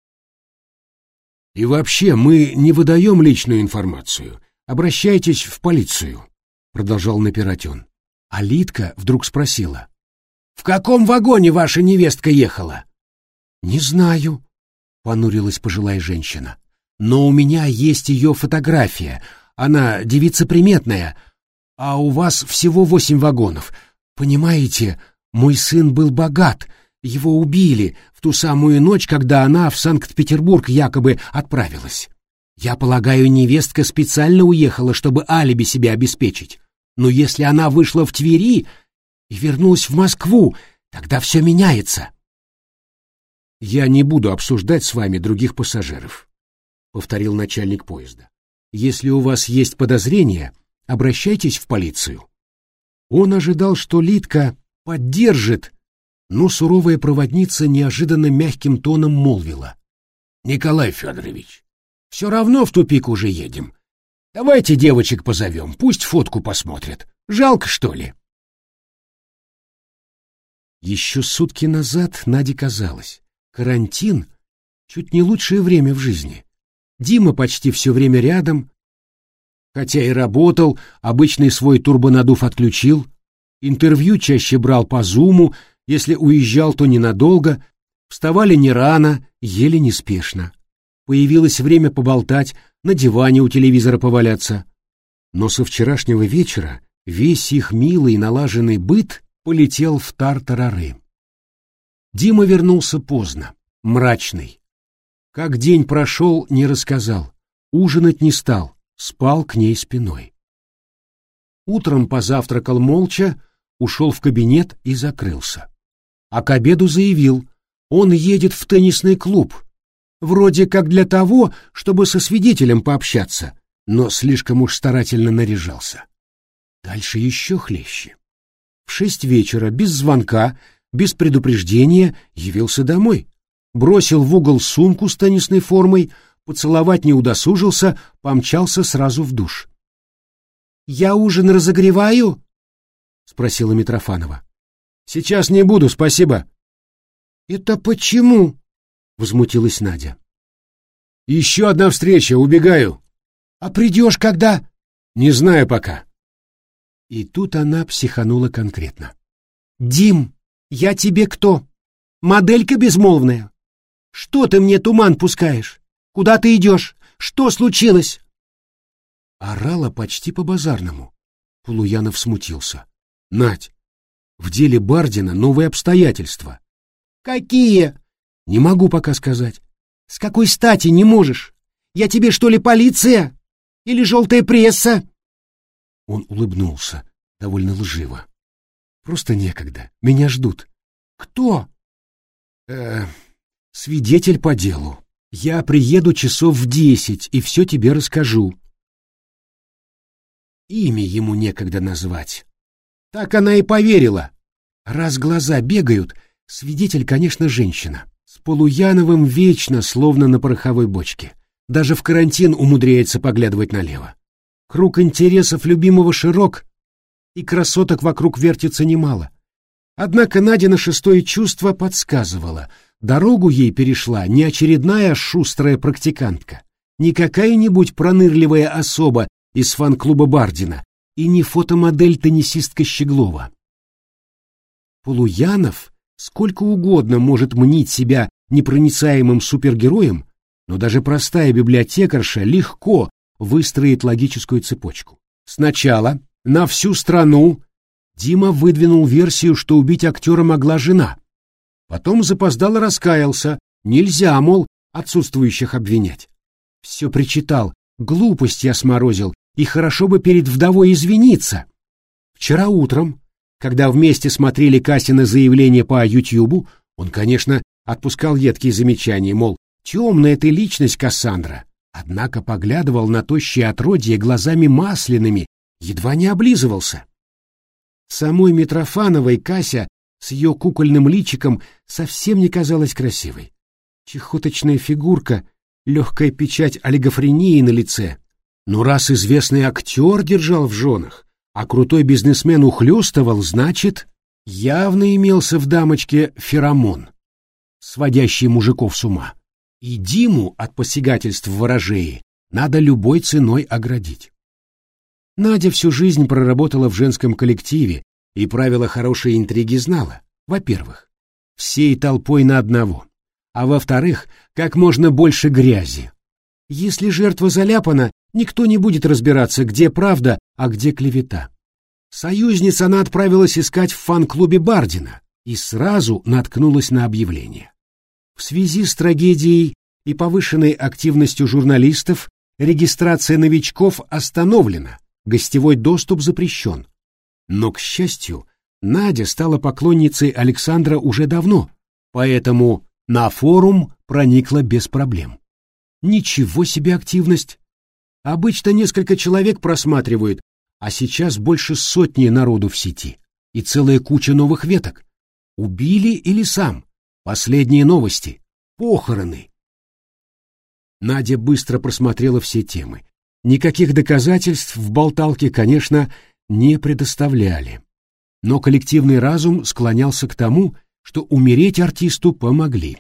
«И вообще, мы не выдаем личную информацию. Обращайтесь в полицию», — продолжал напирать он. А Лидка вдруг спросила. «В каком вагоне ваша невестка ехала?» «Не знаю», — понурилась пожилая женщина. «Но у меня есть ее фотография. Она девица приметная. А у вас всего восемь вагонов. Понимаете, мой сын был богат. Его убили в ту самую ночь, когда она в Санкт-Петербург якобы отправилась. Я полагаю, невестка специально уехала, чтобы алиби себе обеспечить. Но если она вышла в Твери и вернулась в Москву, тогда все меняется». «Я не буду обсуждать с вами других пассажиров», — повторил начальник поезда. «Если у вас есть подозрения, обращайтесь в полицию». Он ожидал, что Лидка поддержит, но суровая проводница неожиданно мягким тоном молвила. «Николай Федорович, все равно в тупик уже едем. Давайте девочек позовем, пусть фотку посмотрят. Жалко, что ли?» Еще сутки назад Наде казалось, карантин — чуть не лучшее время в жизни. Дима почти все время рядом, хотя и работал, обычный свой турбонадув отключил, интервью чаще брал по зуму, если уезжал, то ненадолго, вставали не рано, ели неспешно. Появилось время поболтать, на диване у телевизора поваляться. Но со вчерашнего вечера весь их милый налаженный быт полетел в тартарары. Дима вернулся поздно, мрачный. Как день прошел, не рассказал, ужинать не стал, спал к ней спиной. Утром позавтракал молча, ушел в кабинет и закрылся. А к обеду заявил, он едет в теннисный клуб, вроде как для того, чтобы со свидетелем пообщаться, но слишком уж старательно наряжался. Дальше еще хлеще. В шесть вечера, без звонка, без предупреждения, явился домой. Бросил в угол сумку с теннисной формой, поцеловать не удосужился, помчался сразу в душ. «Я ужин разогреваю?» — спросила Митрофанова. «Сейчас не буду, спасибо». «Это почему?» — возмутилась Надя. «Еще одна встреча, убегаю». «А придешь когда?» «Не знаю пока». И тут она психанула конкретно. «Дим, я тебе кто? Моделька безмолвная? Что ты мне туман пускаешь? Куда ты идешь? Что случилось?» Орала почти по-базарному. Полуянов смутился. «Надь, в деле Бардина новые обстоятельства». «Какие?» «Не могу пока сказать». «С какой стати не можешь? Я тебе что ли полиция? Или желтая пресса?» Он улыбнулся, довольно лживо. «Просто некогда, меня ждут». «Кто?» «Э, свидетель по делу. Я приеду часов в десять и все тебе расскажу». Имя ему некогда назвать. Так она и поверила. Раз глаза бегают, свидетель, конечно, женщина. С Полуяновым вечно, словно на пороховой бочке. Даже в карантин умудряется поглядывать налево. Круг интересов любимого широк, и красоток вокруг вертится немало. Однако Надина шестое чувство подсказывало, дорогу ей перешла не очередная шустрая практикантка, не какая-нибудь пронырливая особа из фан-клуба Бардина и не фотомодель-теннисистка Щеглова. Полуянов сколько угодно может мнить себя непроницаемым супергероем, но даже простая библиотекарша легко выстроит логическую цепочку. Сначала на всю страну Дима выдвинул версию, что убить актера могла жена. Потом запоздало раскаялся, нельзя, мол, отсутствующих обвинять. Все причитал, глупость я сморозил, и хорошо бы перед вдовой извиниться. Вчера утром, когда вместе смотрели Касины заявление по Ютьюбу, он, конечно, отпускал едкие замечания, мол, темная ты личность, Кассандра, однако поглядывал на тощее отродье глазами масляными, едва не облизывался. Самой Митрофановой Кася с ее кукольным личиком совсем не казалась красивой. Чехоточная фигурка, легкая печать олигофрении на лице. Но раз известный актер держал в женах, а крутой бизнесмен ухлёстывал, значит, явно имелся в дамочке феромон, сводящий мужиков с ума. И Диму от посягательств ворожеи надо любой ценой оградить. Надя всю жизнь проработала в женском коллективе и правила хорошей интриги знала. Во-первых, всей толпой на одного, а во-вторых, как можно больше грязи. Если жертва заляпана, никто не будет разбираться, где правда, а где клевета. Союзниц она отправилась искать в фан-клубе Бардина и сразу наткнулась на объявление. В связи с трагедией и повышенной активностью журналистов регистрация новичков остановлена, гостевой доступ запрещен. Но, к счастью, Надя стала поклонницей Александра уже давно, поэтому на форум проникла без проблем. Ничего себе активность! Обычно несколько человек просматривают, а сейчас больше сотни народу в сети и целая куча новых веток. Убили или сам? Последние новости. Похороны. Надя быстро просмотрела все темы. Никаких доказательств в болталке, конечно, не предоставляли. Но коллективный разум склонялся к тому, что умереть артисту помогли.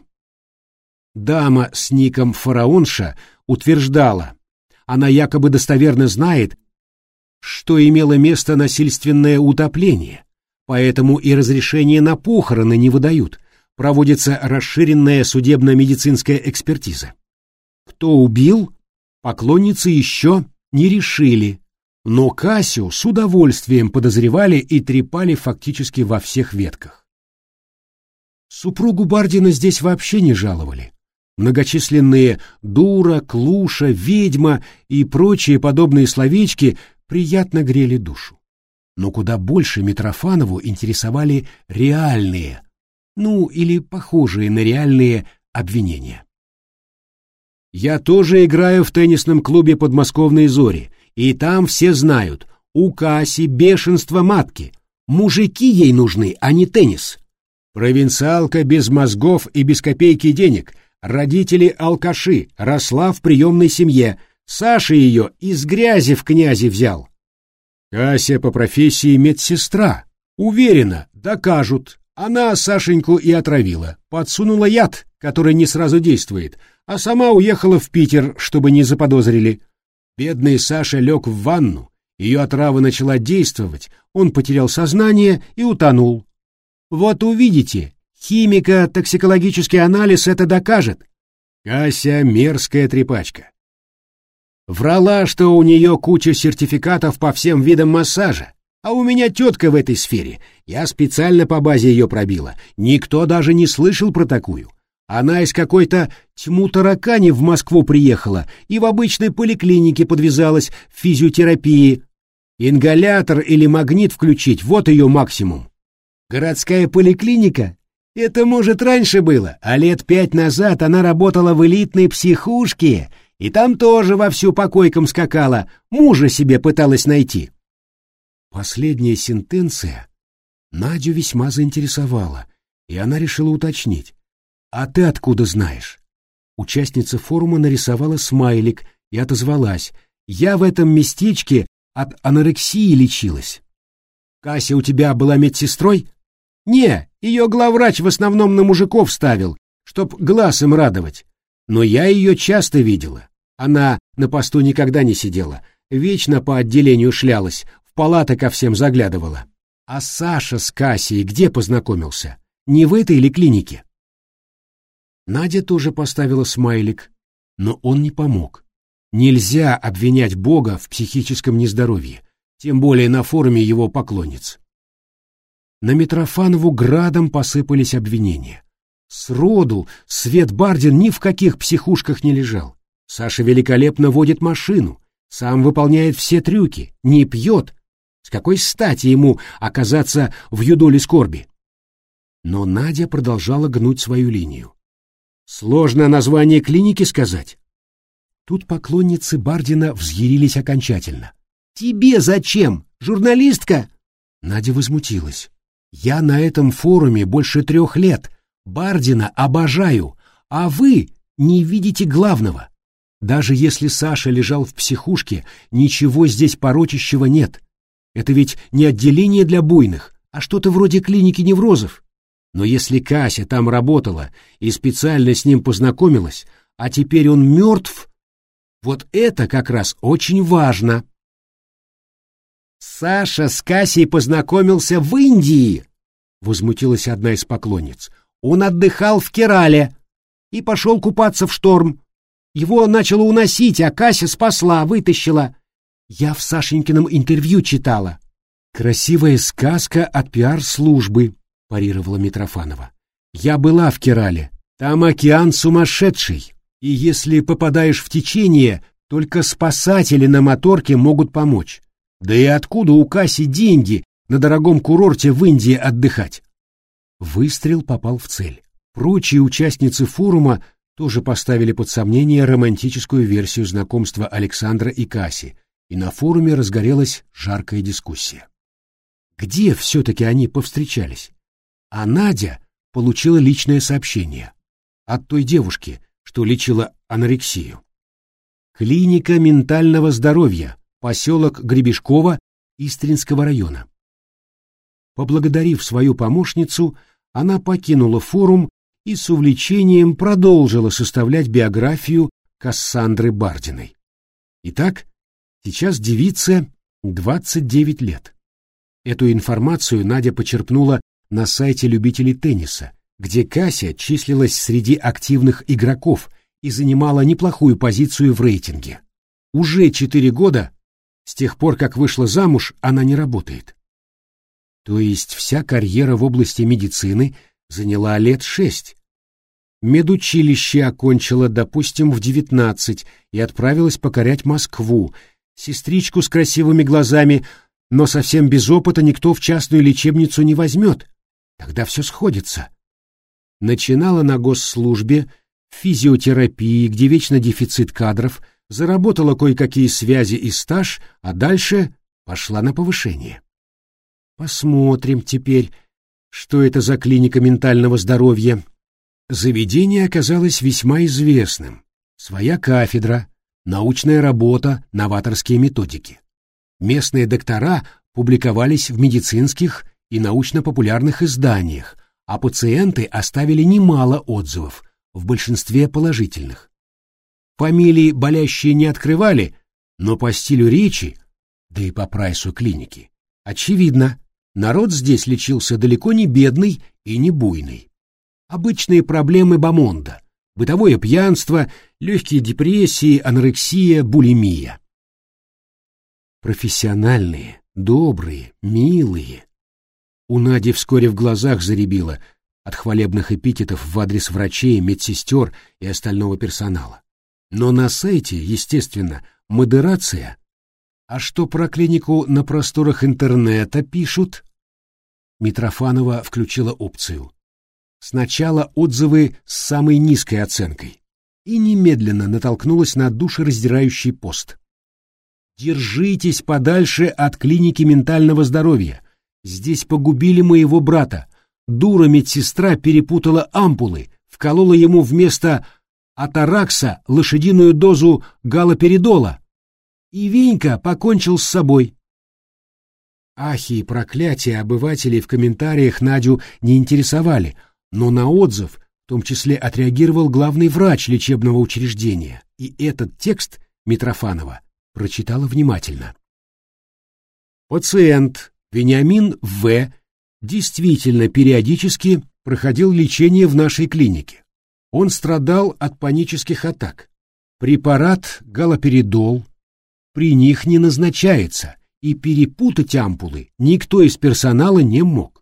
Дама с ником Фараонша утверждала, она якобы достоверно знает, что имело место насильственное утопление, поэтому и разрешение на похороны не выдают, проводится расширенная судебно-медицинская экспертиза. Кто убил, поклонницы еще не решили, но Касю с удовольствием подозревали и трепали фактически во всех ветках. Супругу Бардина здесь вообще не жаловали. Многочисленные «дура», «клуша», «ведьма» и прочие подобные словечки приятно грели душу. Но куда больше Митрофанову интересовали реальные, ну или похожие на реальные обвинения. «Я тоже играю в теннисном клубе подмосковной Зори, и там все знают, у Каси бешенство матки, мужики ей нужны, а не теннис. Провинциалка без мозгов и без копейки денег, родители алкаши, росла в приемной семье, Саша ее из грязи в князи взял. Кася по профессии медсестра, уверена, докажут, она Сашеньку и отравила, подсунула яд, который не сразу действует, а сама уехала в Питер, чтобы не заподозрили. Бедный Саша лег в ванну, ее отрава начала действовать, он потерял сознание и утонул. Вот увидите, химико-токсикологический анализ это докажет. Кася мерзкая трепачка. Врала, что у нее куча сертификатов по всем видам массажа, а у меня тетка в этой сфере, я специально по базе ее пробила, никто даже не слышал про такую. Она из какой-то тьму таракани в Москву приехала и в обычной поликлинике подвязалась в физиотерапии. Ингалятор или магнит включить, вот ее максимум. Городская поликлиника? Это, может, раньше было, а лет пять назад она работала в элитной психушке, и там тоже вовсю по койкам скакала, мужа себе пыталась найти. Последняя сентенция Надю весьма заинтересовала, и она решила уточнить. «А ты откуда знаешь?» Участница форума нарисовала смайлик и отозвалась. «Я в этом местечке от анорексии лечилась». «Кася у тебя была медсестрой?» «Не, ее главврач в основном на мужиков ставил, чтоб глаз им радовать. Но я ее часто видела. Она на посту никогда не сидела, вечно по отделению шлялась, в палаты ко всем заглядывала. А Саша с Касей где познакомился? Не в этой ли клинике? Надя тоже поставила смайлик, но он не помог. Нельзя обвинять Бога в психическом нездоровье, тем более на форуме его поклонниц. На Митрофанову градом посыпались обвинения. Сроду Свет Бардин ни в каких психушках не лежал. Саша великолепно водит машину, сам выполняет все трюки, не пьет. С какой стати ему оказаться в юдоле скорби? Но Надя продолжала гнуть свою линию. Сложно название клиники сказать. Тут поклонницы Бардина взъярились окончательно. «Тебе зачем, журналистка?» Надя возмутилась. «Я на этом форуме больше трех лет. Бардина обожаю, а вы не видите главного. Даже если Саша лежал в психушке, ничего здесь порочащего нет. Это ведь не отделение для буйных, а что-то вроде клиники неврозов. Но если Кася там работала и специально с ним познакомилась, а теперь он мертв, вот это как раз очень важно». «Саша с Касей познакомился в Индии», — возмутилась одна из поклонниц. «Он отдыхал в Керале и пошел купаться в шторм. Его начало уносить, а Кася спасла, вытащила. Я в Сашенькином интервью читала». «Красивая сказка от пиар-службы», — парировала Митрофанова. «Я была в Керале. Там океан сумасшедший, и если попадаешь в течение, только спасатели на моторке могут помочь. Да и откуда у Каси деньги на дорогом курорте в Индии отдыхать?» Выстрел попал в цель. Прочие участницы форума тоже поставили под сомнение романтическую версию знакомства Александра и Каси, и на форуме разгорелась жаркая дискуссия. Где все-таки они повстречались? А Надя получила личное сообщение от той девушки, что лечила анорексию. Клиника ментального здоровья, поселок Гребешково, Истринского района. Поблагодарив свою помощницу, она покинула форум и с увлечением продолжила составлять биографию Кассандры Бардиной. Итак, сейчас девице двадцать девять лет. Эту информацию Надя почерпнула на сайте любителей тенниса, где Кася числилась среди активных игроков и занимала неплохую позицию в рейтинге. Уже четыре года, с тех пор, как вышла замуж, она не работает. То есть вся карьера в области медицины заняла лет шесть. Медучилище окончила, допустим, в девятнадцать и отправилась покорять Москву. Сестричку с красивыми глазами, но совсем без опыта никто в частную лечебницу не возьмет. Тогда все сходится. Начинала на госслужбе, в физиотерапии, где вечно дефицит кадров, заработала кое-какие связи и стаж, а дальше пошла на повышение. Посмотрим теперь, что это за клиника ментального здоровья. Заведение оказалось весьма известным. Своя кафедра, научная работа, новаторские методики. Местные доктора публиковались в медицинских и научно-популярных изданиях, а пациенты оставили немало отзывов, в большинстве положительных. Фамилии болящие не открывали, но по стилю речи, да и по прайсу клиники, очевидно, народ здесь лечился далеко не бедный и не буйный. Обычные проблемы бомонда, бытовое пьянство, легкие депрессии, анорексия, булимия. Профессиональные, добрые, милые. У Нади вскоре в глазах заребило от хвалебных эпитетов в адрес врачей, медсестер и остального персонала. Но на сайте, естественно, модерация. А что про клинику на просторах интернета пишут? Митрофанова включила опцию. Сначала отзывы с самой низкой оценкой и немедленно натолкнулась на душераздирающий пост. «Держитесь подальше от клиники ментального здоровья. Здесь погубили моего брата. Дура-медсестра перепутала ампулы, вколола ему вместо атаракса лошадиную дозу галоперидола. И Венька покончил с собой». Ахи и проклятия обывателей в комментариях Надю не интересовали, но на отзыв в том числе отреагировал главный врач лечебного учреждения, и этот текст Митрофанова прочитала внимательно. Пациент Вениамин В. действительно периодически проходил лечение в нашей клинике. Он страдал от панических атак. Препарат галоперидол при них не назначается, и перепутать ампулы никто из персонала не мог.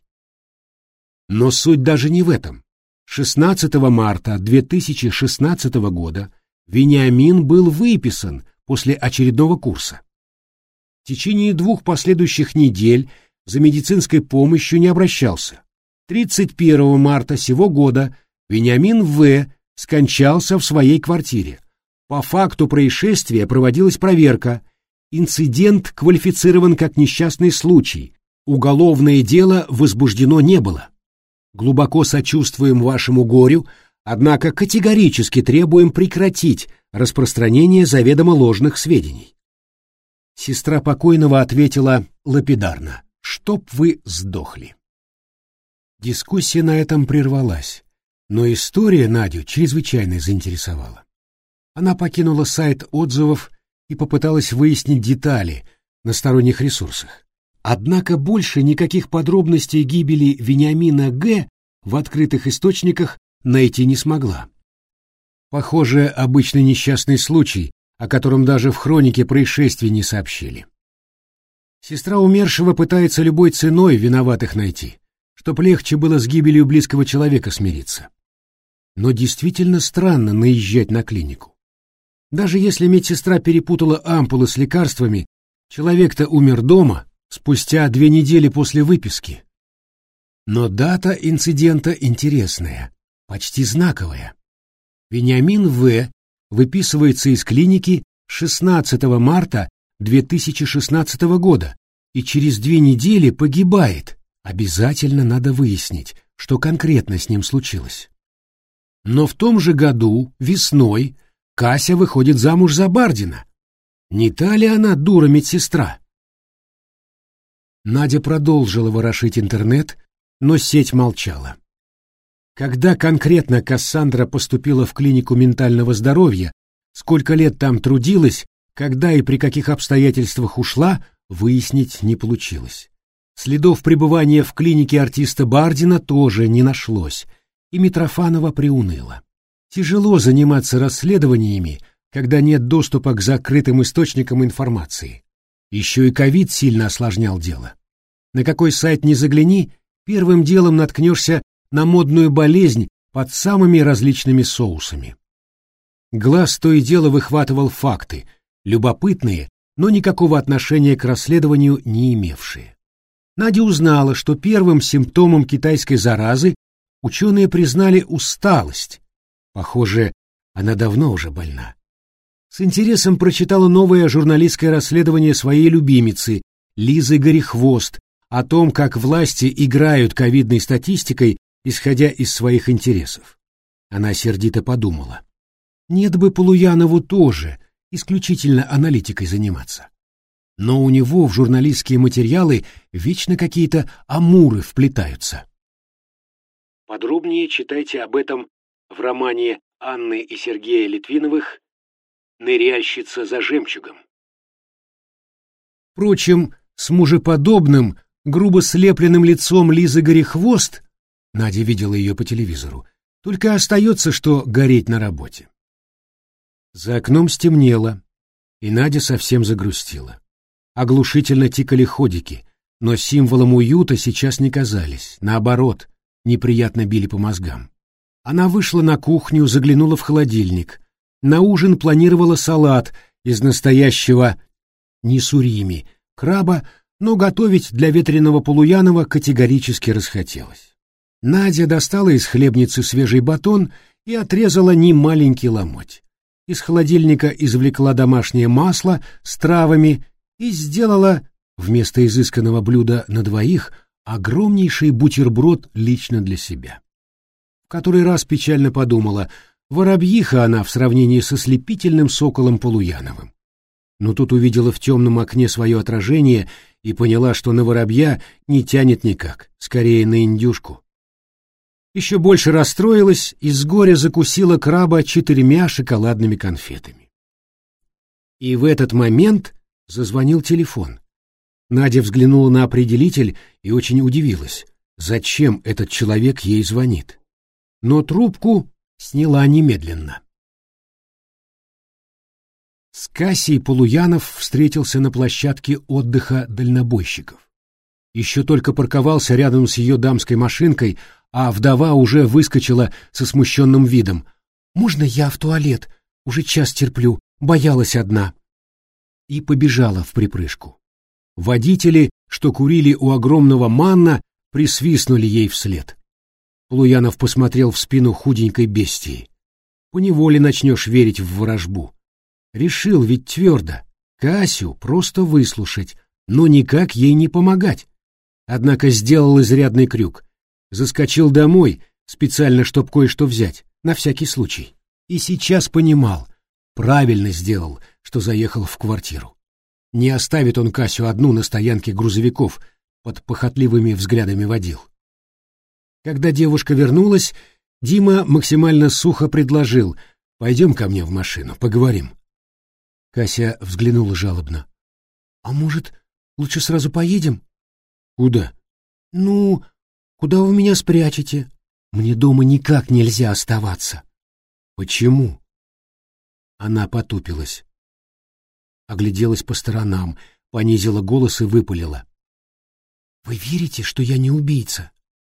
Но суть даже не в этом. шестнадцатого марта две тысячи шестнадцатого года Вениамин был выписан после очередного курса. В течение двух последующих недель за медицинской помощью не обращался. тридцать первого марта сего года Вениамин В. скончался в своей квартире. По факту происшествия проводилась проверка. Инцидент квалифицирован как несчастный случай. Уголовное дело возбуждено не было. Глубоко сочувствуем вашему горю, однако категорически требуем прекратить распространение заведомо ложных сведений. Сестра покойного ответила лапидарно: «Чтоб вы сдохли». Дискуссия на этом прервалась, но история Надю чрезвычайно заинтересовала. Она покинула сайт отзывов и попыталась выяснить детали на сторонних ресурсах. Однако больше никаких подробностей гибели Вениамина Г. в открытых источниках найти не смогла. Похоже, обычный несчастный случай, о котором даже в хронике происшествий не сообщили. Сестра умершего пытается любой ценой виноватых найти, чтоб легче было с гибелью близкого человека смириться. Но действительно странно наезжать на клинику. Даже если медсестра перепутала ампулы с лекарствами, человек-то умер дома спустя две недели после выписки. Но дата инцидента интересная, почти знаковая. Вениамин В. выписывается из клиники шестнадцатого марта две тысячи шестнадцатого года и через две недели погибает. Обязательно надо выяснить, что конкретно с ним случилось. Но в том же году, весной, Кася выходит замуж за Бардина. Не та ли она дура-медсестра? Надя продолжила ворошить интернет, но сеть молчала. Когда конкретно Кассандра поступила в клинику ментального здоровья, сколько лет там трудилась, когда и при каких обстоятельствах ушла, выяснить не получилось. Следов пребывания в клинике артиста Бардина тоже не нашлось, и Митрофанова приуныла. Тяжело заниматься расследованиями, когда нет доступа к закрытым источникам информации. Еще и ковид сильно осложнял дело. На какой сайт ни загляни, первым делом наткнешься на модную болезнь под самыми различными соусами. Глаз то и дело выхватывал факты, любопытные, но никакого отношения к расследованию не имевшие. Надя узнала, что первым симптомом китайской заразы ученые признали усталость. Похоже, она давно уже больна. С интересом прочитала новое журналистское расследование своей любимицы Лизы Горехвост о том, как власти играют ковидной статистикой, исходя из своих интересов. Она сердито подумала: нет бы Полуянову тоже исключительно аналитикой заниматься. Но у него в журналистские материалы вечно какие-то амуры вплетаются. Подробнее читайте об этом в романе Анны и Сергея Литвиновых «Ныряльщица за жемчугом». Впрочем, с мужеподобным, грубо слепленным лицом Лизы Горехвост, Надя видела ее по телевизору, только остается, что гореть на работе. За окном стемнело, и Надя совсем загрустила. Оглушительно тикали ходики, но символом уюта сейчас не казались, наоборот, неприятно били по мозгам. Она вышла на кухню, заглянула в холодильник. На ужин планировала салат из настоящего несурими краба, но готовить для ветреного Полуянова категорически расхотелось. Надя достала из хлебницы свежий батон и отрезала немаленький ломоть. Из холодильника извлекла домашнее масло с травами и сделала вместо изысканного блюда на двоих огромнейший бутерброд лично для себя. В который раз печально подумала: воробьиха она в сравнении со слепительным соколом Полуяновым. Но тут увидела в темном окне свое отражение и поняла, что на воробья не тянет никак, скорее на индюшку. Еще больше расстроилась и с горя закусила краба четырьмя шоколадными конфетами. И в этот момент зазвонил телефон. Надя взглянула на определитель и очень удивилась, зачем этот человек ей звонит. Но трубку сняла немедленно. С Кассией Полуянов встретился на площадке отдыха дальнобойщиков. Еще только парковался рядом с ее дамской машинкой, а вдова уже выскочила со смущенным видом. «Можно я в туалет? Уже час терплю, боялась одна». И побежала вприпрыжку. Водители, что курили у огромного манна, присвистнули ей вслед. Полуянов посмотрел в спину худенькой бестии. Поневоле начнешь верить в ворожбу. Решил ведь твердо Касю просто выслушать, но никак ей не помогать. Однако сделал изрядный крюк. Заскочил домой, специально, чтоб кое-что взять, на всякий случай. И сейчас понимал, правильно сделал, что заехал в квартиру. Не оставит он Касю одну на стоянке грузовиков под похотливыми взглядами водил. Когда девушка вернулась, Дима максимально сухо предложил: «Пойдем ко мне в машину, поговорим». Кася взглянула жалобно. «А может, лучше сразу поедем?» «Куда?» «Ну, куда вы меня спрячете? Мне дома никак нельзя оставаться». «Почему?» Она потупилась. Огляделась по сторонам, понизила голос и выпалила: «Вы верите, что я не убийца?»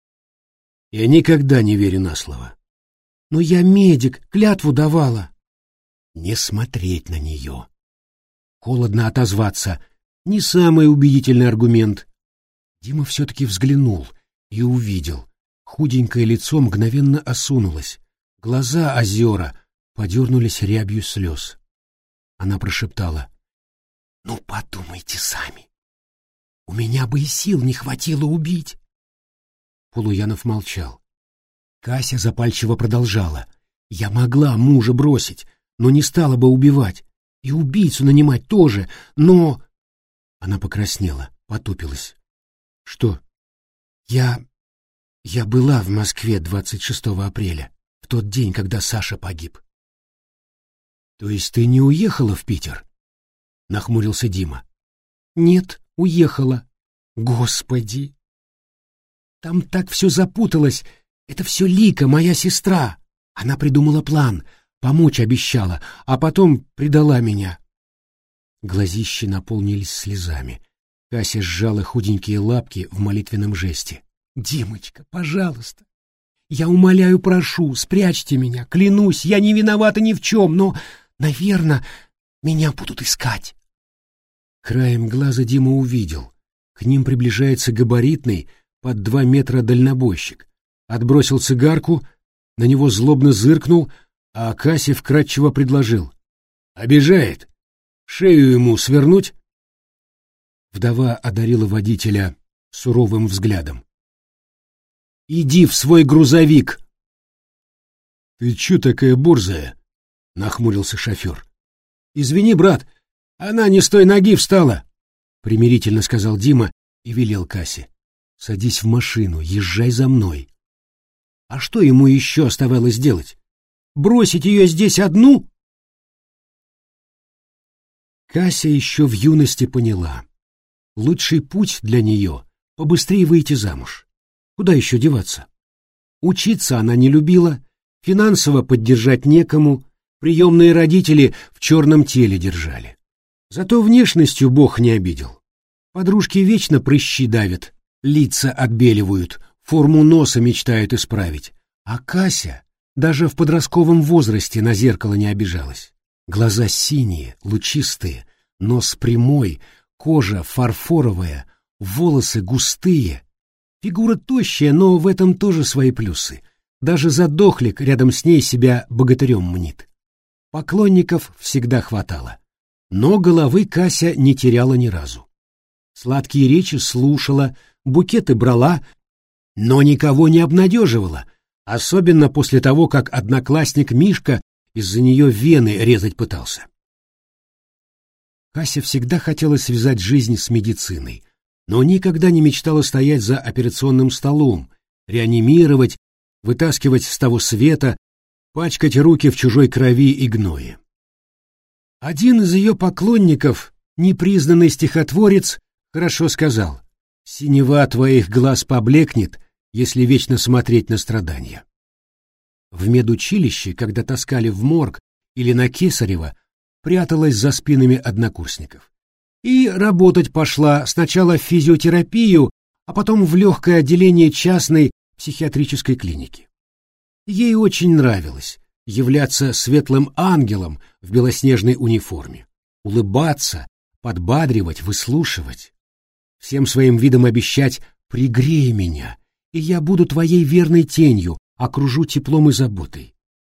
«Я никогда не верю на слово». «Но я медик, клятву давала». Не смотреть на нее. Холодно отозваться — не самый убедительный аргумент. Дима все-таки взглянул и увидел. Худенькое лицо мгновенно осунулось. Глаза озера подернулись рябью слез. Она прошептала: «Ну, подумайте сами. У меня бы и сил не хватило убить». Полуянов молчал. Кася запальчиво продолжала: «Я могла мужа бросить, но не стала бы убивать. И убийцу нанимать тоже, но...» Она покраснела, потупилась. «Что?» «Я... я была в Москве двадцать шестого апреля, в тот день, когда Саша погиб». «То есть ты не уехала в Питер?» — нахмурился Дима. «Нет, уехала. Господи! Там так все запуталось. Это все Лика, моя сестра. Она придумала план, помочь обещала, а потом предала меня». Глазищи наполнились слезами. Кася сжала худенькие лапки в молитвенном жесте. «Димочка, пожалуйста, я умоляю, прошу, спрячьте меня, клянусь, я не виновата ни в чем, но, наверное, меня будут искать». Краем глаза Дима увидел. К ним приближается габаритный, под два метра дальнобойщик. Отбросил цигарку, на него злобно зыркнул, а Кася вкратчиво предложил: «Обижает. Шею ему свернуть?» Вдова одарила водителя суровым взглядом. «Иди в свой грузовик!» «Ты чё такая борзая?» — нахмурился шофер. «Извини, брат, она не с той ноги встала», — примирительно сказал Дима и велел Касе: «Садись в машину, езжай за мной». А что ему еще оставалось делать? Бросить ее здесь одну? Кася еще в юности поняла: лучший путь для нее — побыстрее выйти замуж. Куда еще деваться? Учиться она не любила, финансово поддержать некому, приемные родители в черном теле держали. Зато внешностью Бог не обидел. Подружки вечно прыщи давят, лица отбеливают, форму носа мечтают исправить. А Кася даже в подростковом возрасте на зеркало не обижалась. Глаза синие, лучистые, нос прямой, кожа фарфоровая, волосы густые. Фигура тощая, но в этом тоже свои плюсы. Даже задохлик рядом с ней себя богатырем мнит. Поклонников всегда хватало. Но головы Кася не теряла ни разу. Сладкие речи слушала, букеты брала, но никого не обнадеживала, особенно после того, как одноклассник Мишка из-за нее вены резать пытался. Кася всегда хотела связать жизнь с медициной, но никогда не мечтала стоять за операционным столом, реанимировать, вытаскивать с того света, пачкать руки в чужой крови и гное. Один из ее поклонников, непризнанный стихотворец, Хорошо сказал. Синева твоих глаз поблекнет, если вечно смотреть на страдания. В медучилище, когда таскали в морг или на Кесарева, пряталась за спинами однокурсников. И работать пошла сначала в физиотерапию, а потом в легкое отделение частной психиатрической клиники. Ей очень нравилось являться светлым ангелом в белоснежной униформе, улыбаться, подбадривать, выслушивать, всем своим видом обещать «пригрей меня, и я буду твоей верной тенью, окружу теплом и заботой».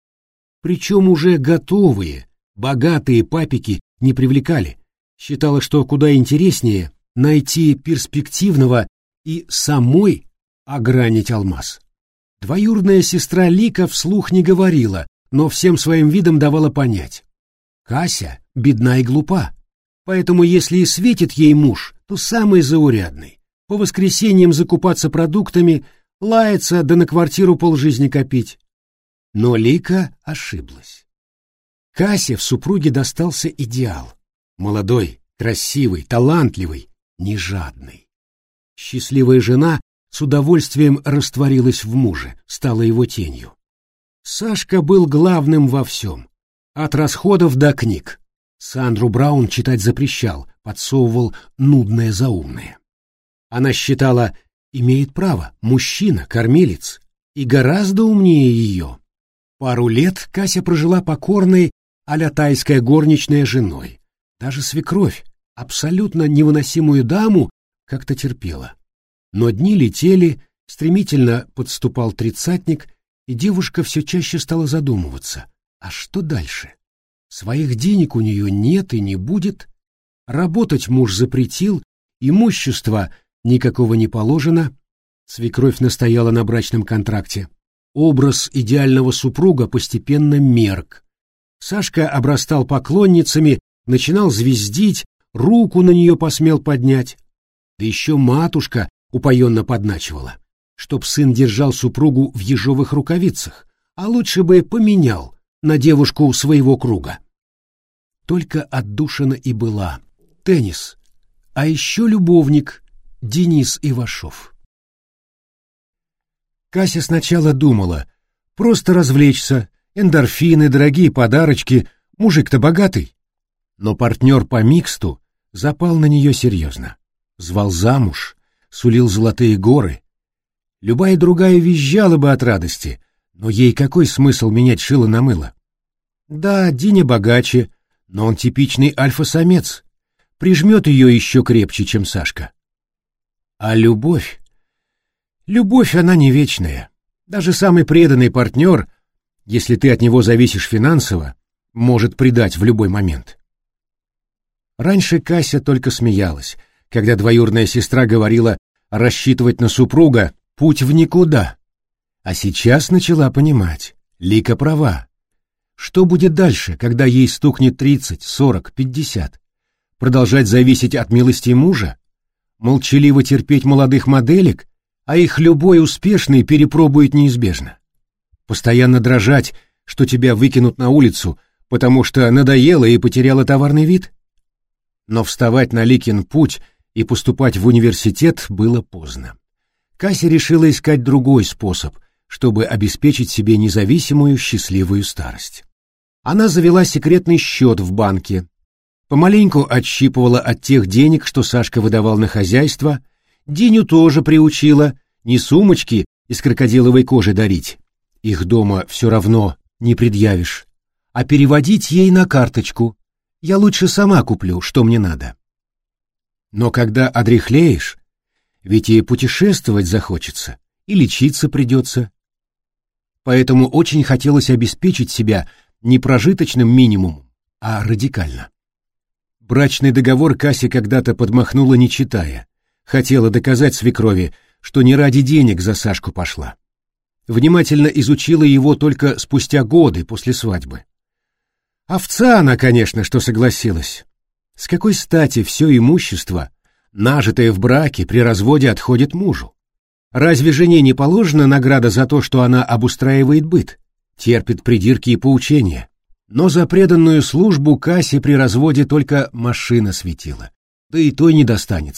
Причем уже готовые, богатые папики не привлекали. Считала, что куда интереснее найти перспективного и самой огранить алмаз. Двоюродная сестра Лика вслух не говорила, но всем своим видом давала понять. Кася бедна и глупа, поэтому если и светит ей муж, то самый заурядный. По воскресеньям закупаться продуктами, лаяться да на квартиру полжизни копить. Но Лика ошиблась. Касе в супруге достался идеал. Молодой, красивый, талантливый, не жадный. Счастливая жена с удовольствием растворилась в муже, стала его тенью. Сашка был главным во всем. От расходов до книг. Сандру Браун читать запрещал, подсовывал нудное заумное. Она считала, имеет право, мужчина, кормилец, и гораздо умнее ее. Пару лет Кася прожила покорной а-ля тайская горничная женой. Даже свекровь, абсолютно невыносимую даму, как-то терпела. Но дни летели, стремительно подступал тридцатник, и девушка все чаще стала задумываться, а что дальше? Своих денег у нее нет и не будет, работать муж запретил, имущества никакого не положено, свекровь настояла на брачном контракте. Образ идеального супруга постепенно мерк. Сашка обрастал поклонницами, начинал звездить, руку на нее посмел поднять. Да еще матушка упоенно подначивала, чтоб сын держал супругу в ежовых рукавицах, а лучше бы поменял на девушку своего круга. Только отдушина и была. Теннис. А еще любовник Денис Ивашов. Кася сначала думала, просто развлечься, эндорфины, дорогие подарочки, мужик-то богатый. Но партнер по миксту запал на нее серьезно. Звал замуж, сулил золотые горы. Любая другая визжала бы от радости, но ей какой смысл менять шило на мыло? Да, Диня богаче, но он типичный альфа-самец, прижмет ее еще крепче, чем Сашка. А любовь? Любовь, она не вечная. Даже самый преданный партнер, если ты от него зависишь финансово, может предать в любой момент. Раньше Кася только смеялась, когда двоюродная сестра говорила рассчитывать на супруга — путь в никуда. А сейчас начала понимать, Лика права. Что будет дальше, когда ей стукнет тридцать, сорок, пятьдесят? Продолжать зависеть от милости мужа? Молчаливо терпеть молодых моделек, а их любой успешный перепробует неизбежно? Постоянно дрожать, что тебя выкинут на улицу, потому что надоело и потеряла товарный вид? Но вставать на Ликин путь и поступать в университет было поздно. Кася решила искать другой способ, чтобы обеспечить себе независимую счастливую старость. Она завела секретный счет в банке, помаленьку отщипывала от тех денег, что Сашка выдавал на хозяйство, Диню тоже приучила не сумочки из крокодиловой кожи дарить, их дома все равно не предъявишь, а переводить ей на карточку. Я лучше сама куплю, что мне надо. Но когда одряхлеешь, ведь и путешествовать захочется, и лечиться придется. Поэтому очень хотелось обеспечить себя не прожиточным минимумом, а радикально. Брачный договор Кася когда-то подмахнула, не читая. Хотела доказать свекрови, что не ради денег за Сашку пошла. Внимательно изучила его только спустя годы после свадьбы. Овца она, конечно, что согласилась. С какой стати все имущество, нажитое в браке, при разводе отходит мужу? Разве жене не положена награда за то, что она обустраивает быт, терпит придирки и поучения? Но за преданную службу Кассе при разводе только машина светила, да и той не достанется,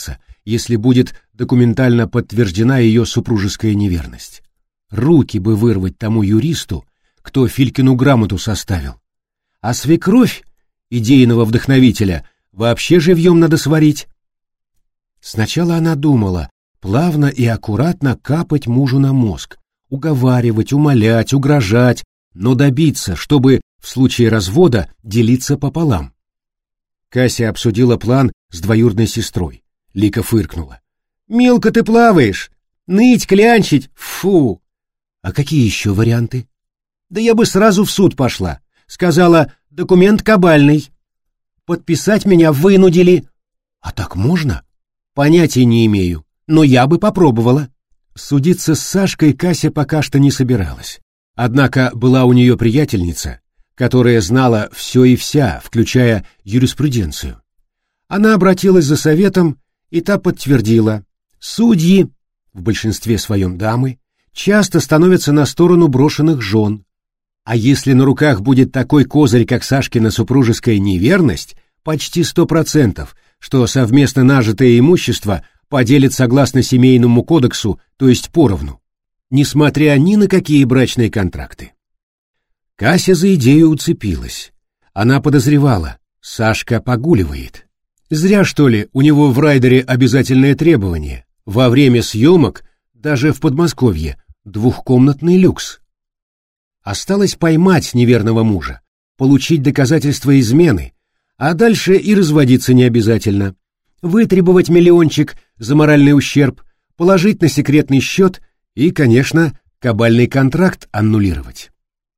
если будет документально подтверждена ее супружеская неверность. Руки бы вырвать тому юристу, кто Филькину грамоту составил. А свекровь, идейного вдохновителя, вообще живьем надо сварить. Сначала она думала плавно и аккуратно капать мужу на мозг, уговаривать, умолять, угрожать, но добиться, чтобы в случае развода делиться пополам. Кася обсудила план с двоюродной сестрой. Лика фыркнула. «Милка, ты плаваешь! Ныть, клянчить! Фу!» «А какие еще варианты?» «Да я бы сразу в суд пошла. Сказала, документ кабальный. Подписать меня вынудили». «А так можно?» «Понятия не имею, но я бы попробовала». Судиться с Сашкой Кася пока что не собиралась. Однако была у нее приятельница, которая знала все и вся, включая юриспруденцию. Она обратилась за советом, и та подтвердила: судьи, в большинстве своем дамы, часто становятся на сторону брошенных жен. А если на руках будет такой козырь, как Сашкина супружеская неверность, почти сто процентов, что совместно нажитое имущество поделит согласно семейному кодексу, то есть поровну, несмотря ни на какие брачные контракты. Кася за идею уцепилась. Она подозревала, Сашка погуливает. Зря, что ли, у него в райдере обязательное требование. Во время съемок, даже в Подмосковье, двухкомнатный люкс. Осталось поймать неверного мужа, получить доказательства измены, а дальше и разводиться не обязательно. Вытребовать миллиончик за моральный ущерб, положить на секретный счет и, конечно, кабальный контракт аннулировать.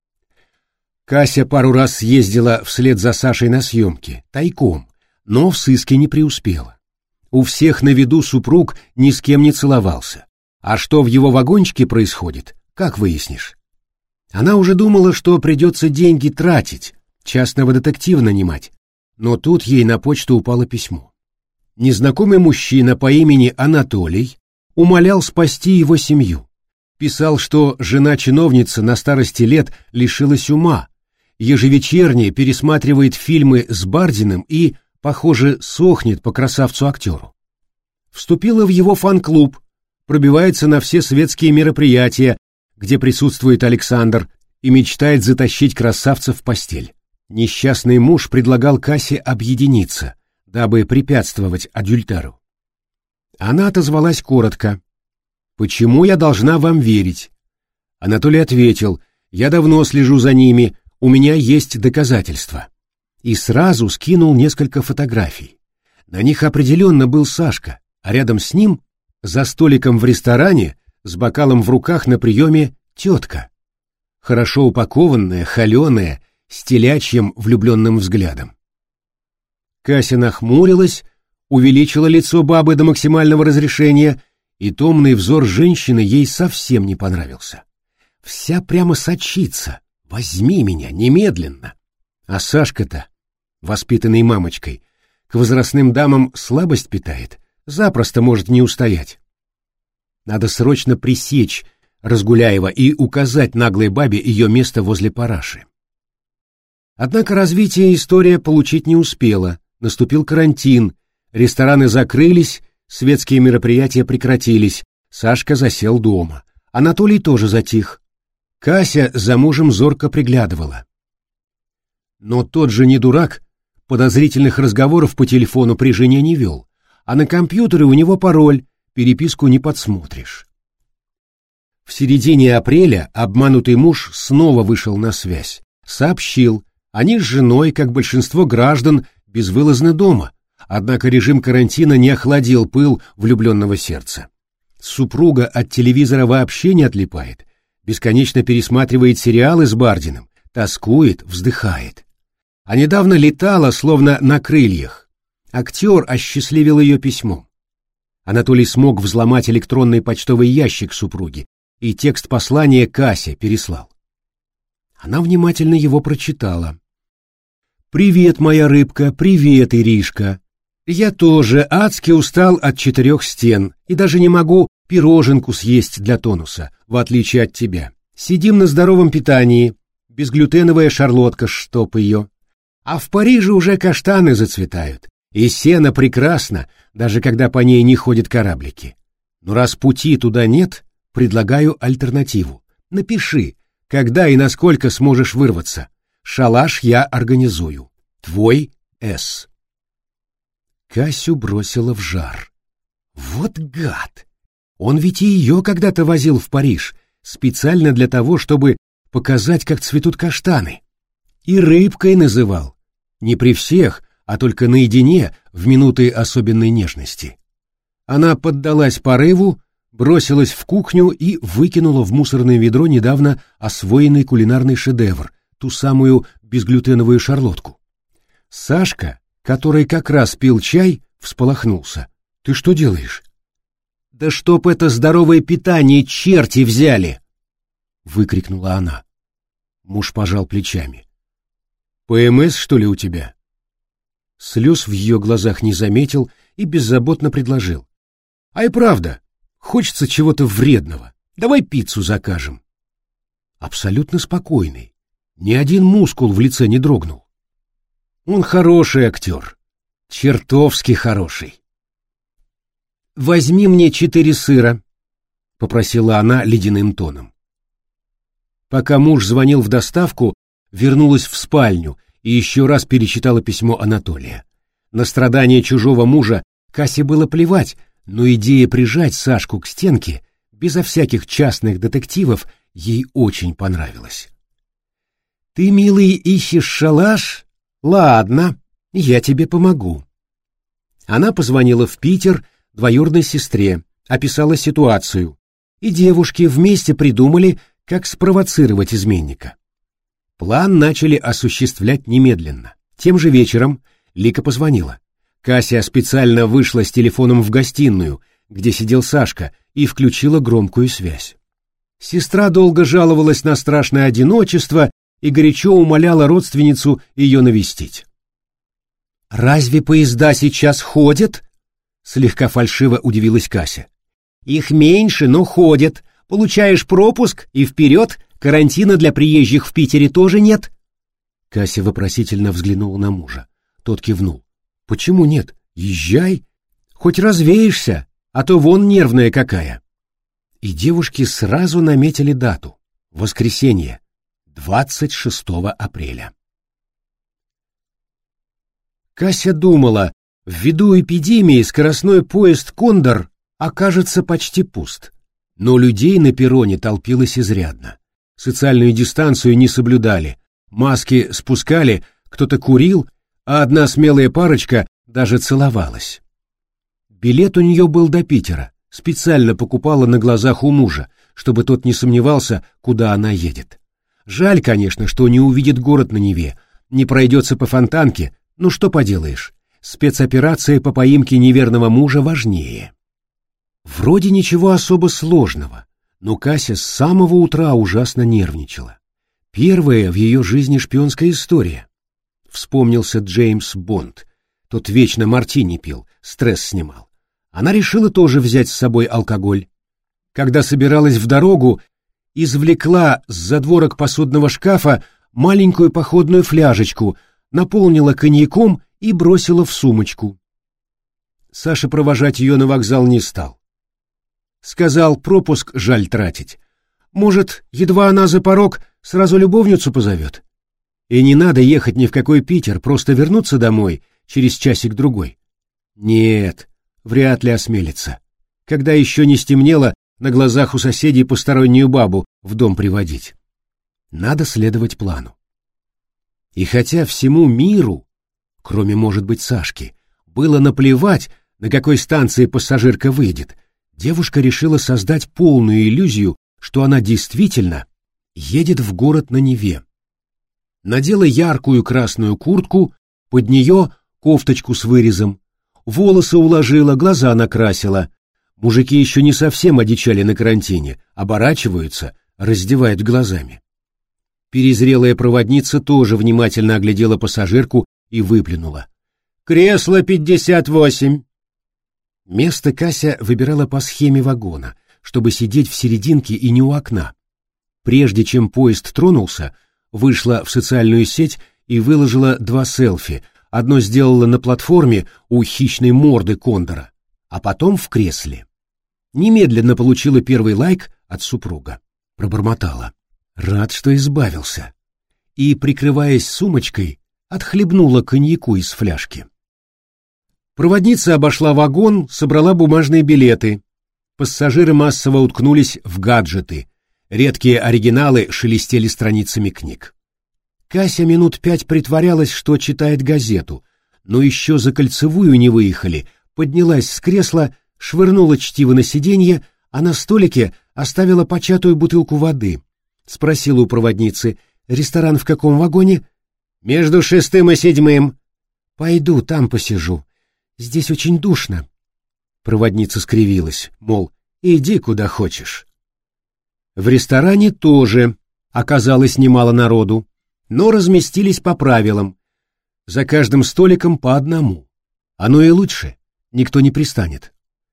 Кася пару раз съездила вслед за Сашей на съемки, тайком, но в сыске не преуспела. У всех на виду супруг ни с кем не целовался. А что в его вагончике происходит, как выяснишь? Она уже думала, что придется деньги тратить, частного детектива нанимать. Но тут ей на почту упало письмо. Незнакомый мужчина по имени Анатолий умолял спасти его семью. Писал, что жена-чиновница на старости лет лишилась ума, ежевечерне пересматривает фильмы с Бардиным и, похоже, сохнет по красавцу-актеру. Вступила в его фан-клуб, пробивается на все светские мероприятия, где присутствует Александр, и мечтает затащить красавца в постель. Несчастный муж предлагал Касе объединиться, дабы препятствовать адюльтеру. Она отозвалась коротко: «Почему я должна вам верить?» Анатолий ответил: «Я давно слежу за ними, у меня есть доказательства». И сразу скинул несколько фотографий. На них определенно был Сашка, а рядом с ним, за столиком в ресторане, с бокалом в руках на приеме, тетка. Хорошо упакованная, холеная, с телячьим влюбленным взглядом. Кася нахмурилась, увеличила лицо бабы до максимального разрешения, и томный взор женщины ей совсем не понравился. Вся прямо сочится: «Возьми меня немедленно!» А Сашка-то, воспитанный мамочкой, к возрастным дамам слабость питает, запросто может не устоять. Надо срочно пресечь Разгуляева и указать наглой бабе ее место возле параши. Однако развитие история получить не успела, наступил карантин, рестораны закрылись, светские мероприятия прекратились, Сашка засел дома, Анатолий тоже затих. Кася за мужем зорко приглядывала. Но тот же не дурак, подозрительных разговоров по телефону при жене не вел, а на компьютере у него пароль, переписку не подсмотришь. В середине апреля обманутый муж снова вышел на связь, сообщил, они с женой, как большинство граждан, безвылазно дома, однако режим карантина не охладил пыл влюбленного сердца. Супруга от телевизора вообще не отлипает, бесконечно пересматривает сериалы с Бардиным, тоскует, вздыхает. А недавно летала, словно на крыльях. Актер осчастливил ее письмом. Анатолий смог взломать электронный почтовый ящик супруги, и текст послания Касе переслал. Она внимательно его прочитала. «Привет, моя рыбка, привет, Иришка. Я тоже адски устал от четырех стен и даже не могу пироженку съесть для тонуса, в отличие от тебя. Сидим на здоровом питании, безглютеновая шарлотка, чтоб ее. А в Париже уже каштаны зацветают, И сено прекрасно, даже когда по ней не ходят кораблики. Но раз пути туда нет, предлагаю альтернативу. Напиши, когда и насколько сможешь вырваться. Шалаш я организую. Твой С. Касю бросила в жар. Вот гад! Он ведь и ее когда-то возил в Париж, специально для того, чтобы показать, как цветут каштаны. И рыбкой называл. Не при всех, а только наедине, в минуты особенной нежности. Она поддалась порыву, бросилась в кухню и выкинула в мусорное ведро недавно освоенный кулинарный шедевр, ту самую безглютеновую шарлотку. Сашка, который как раз пил чай, всполохнулся. «Ты что делаешь?» «Да чтоб это здоровое питание черти взяли!» — выкрикнула она. Муж пожал плечами. «ПМС, что ли, у тебя?» Слез в ее глазах не заметил и беззаботно предложил. «А и правда, хочется чего-то вредного. Давай пиццу закажем». Абсолютно спокойный. Ни один мускул в лице не дрогнул. Он хороший актер. Чертовски хороший. «Возьми мне четыре сыра», — попросила она ледяным тоном. Пока муж звонил в доставку, вернулась в спальню и еще раз перечитала письмо Анатолия. На страдания чужого мужа Касе было плевать, но идея прижать Сашку к стенке, безо всяких частных детективов, ей очень понравилась. «Ты, милый, ищешь шалаш? Ладно, я тебе помогу». Она позвонила в Питер двоюродной сестре, описала ситуацию, и девушки вместе придумали, как спровоцировать изменника. План начали осуществлять немедленно. Тем же вечером Лика позвонила. Кася специально вышла с телефоном в гостиную, где сидел Сашка, и включила громкую связь. Сестра долго жаловалась на страшное одиночество и горячо умоляла родственницу ее навестить. «Разве поезда сейчас ходят?» — слегка фальшиво удивилась Кася. «Их меньше, но ходят. Получаешь пропуск и вперед, карантина для приезжих в Питере тоже нет». Кася вопросительно взглянула на мужа. Тот кивнул. «Почему нет? Езжай. Хоть развеешься, а то вон нервная какая». И девушки сразу наметили дату. Воскресенье, двадцать шестого апреля. Кася думала, ввиду эпидемии скоростной поезд «Кондор» окажется почти пуст. Но людей на перроне толпилось изрядно. Социальную дистанцию не соблюдали, маски спускали, кто-то курил, а одна смелая парочка даже целовалась. Билет у нее был до Питера, специально покупала на глазах у мужа, чтобы тот не сомневался, куда она едет. Жаль, конечно, что не увидит город на Неве, не пройдется по Фонтанке, ну что поделаешь, спецоперация по поимке неверного мужа важнее. Вроде ничего особо сложного, но Кася с самого утра ужасно нервничала. Первая в ее жизни шпионская история. Вспомнился Джеймс Бонд. Тот вечно мартини пил, стресс снимал. Она решила тоже взять с собой алкоголь. Когда собиралась в дорогу, извлекла с задворок посудного шкафа маленькую походную фляжечку, наполнила коньяком и бросила в сумочку. Саша провожать ее на вокзал не стал. Сказал, пропуск жаль тратить. Может, едва она за порог, сразу любовницу позовет? И не надо ехать ни в какой Питер, просто вернуться домой через часик-другой. Нет, вряд ли осмелится. Когда еще не стемнело, на глазах у соседей постороннюю бабу в дом приводить. Надо следовать плану. И хотя всему миру, кроме, может быть, Сашки, было наплевать, на какой станции пассажирка выйдет, девушка решила создать полную иллюзию, что она действительно едет в город на Неве. Надела яркую красную куртку, под нее кофточку с вырезом, волосы уложила, глаза накрасила. Мужики еще не совсем одичали на карантине, оборачиваются, раздевают глазами. Перезрелая проводница тоже внимательно оглядела пассажирку и выплюнула. «Кресло пятьдесят восемь!» Место Кася выбирала по схеме вагона, чтобы сидеть в серединке и не у окна. Прежде чем поезд тронулся, вышла в социальную сеть и выложила два селфи, одно сделала на платформе у хищной морды кондора, а потом в кресле. Немедленно получила первый лайк от супруга. Пробормотала: рад, что избавился. И, прикрываясь сумочкой, отхлебнула коньяку из фляжки. Проводница обошла вагон, собрала бумажные билеты. Пассажиры массово уткнулись в гаджеты. Редкие оригиналы шелестели страницами книг. Кася минут пять притворялась, что читает газету, но еще за Кольцевую не выехали, поднялась с кресла, швырнула чтиво на сиденье, а на столике оставила початую бутылку воды. Спросила у проводницы: «Ресторан в каком вагоне?» «Между шестым и седьмым». «Пойду, там посижу. Здесь очень душно». Проводница скривилась, мол, иди куда хочешь. В ресторане тоже оказалось немало народу, но разместились по правилам. За каждым столиком по одному. Оно и лучше, никто не пристанет.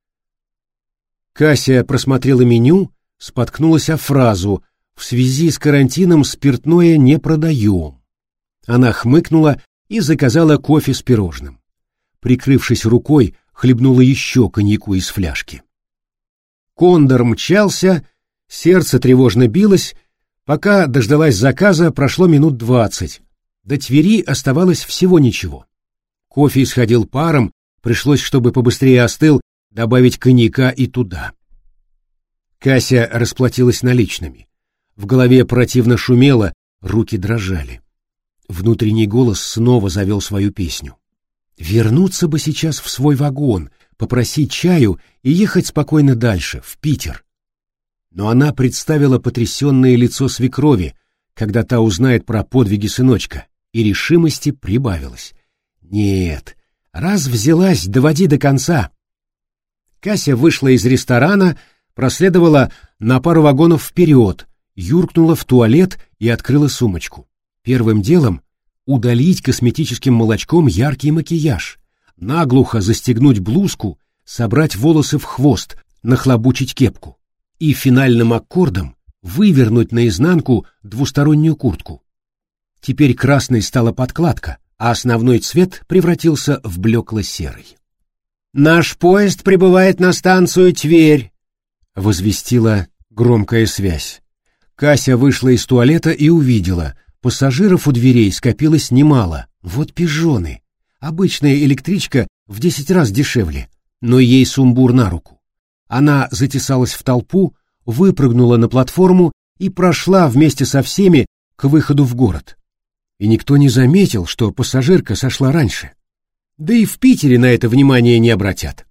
Кася просмотрела меню, споткнулась о фразу: «В связи с карантином спиртное не продаем». Она хмыкнула и заказала кофе с пирожным. Прикрывшись рукой, хлебнула еще коньяку из фляжки. Кондор мчался, сердце тревожно билось. Пока дождалась заказа, прошло минут двадцать. До Твери оставалось всего ничего. Кофе исходил паром, пришлось, чтобы побыстрее остыл, добавить коньяка и туда. Кася расплатилась наличными. В голове противно шумело, руки дрожали. Внутренний голос снова завел свою песню. Вернуться бы сейчас в свой вагон, попросить чаю и ехать спокойно дальше, в Питер. Но она представила потрясенное лицо свекрови, когда та узнает про подвиги сыночка, и решимости прибавилось. Нет, раз взялась, доводи до конца. Кася вышла из ресторана, проследовала на пару вагонов вперед, юркнула в туалет и открыла сумочку. Первым делом удалить косметическим молочком яркий макияж, наглухо застегнуть блузку, собрать волосы в хвост, нахлобучить кепку и финальным аккордом вывернуть наизнанку двустороннюю куртку. Теперь красной стала подкладка, а основной цвет превратился в блекло-серый. «Наш поезд прибывает на станцию Тверь», — возвестила громкая связь. Кася вышла из туалета и увидела, пассажиров у дверей скопилось немало. Вот пижоны. Обычная электричка в десять раз дешевле, но ей сумбур на руку. Она затесалась в толпу, выпрыгнула на платформу и прошла вместе со всеми к выходу в город. И никто не заметил, что пассажирка сошла раньше. Да и в Питере на это внимание не обратят.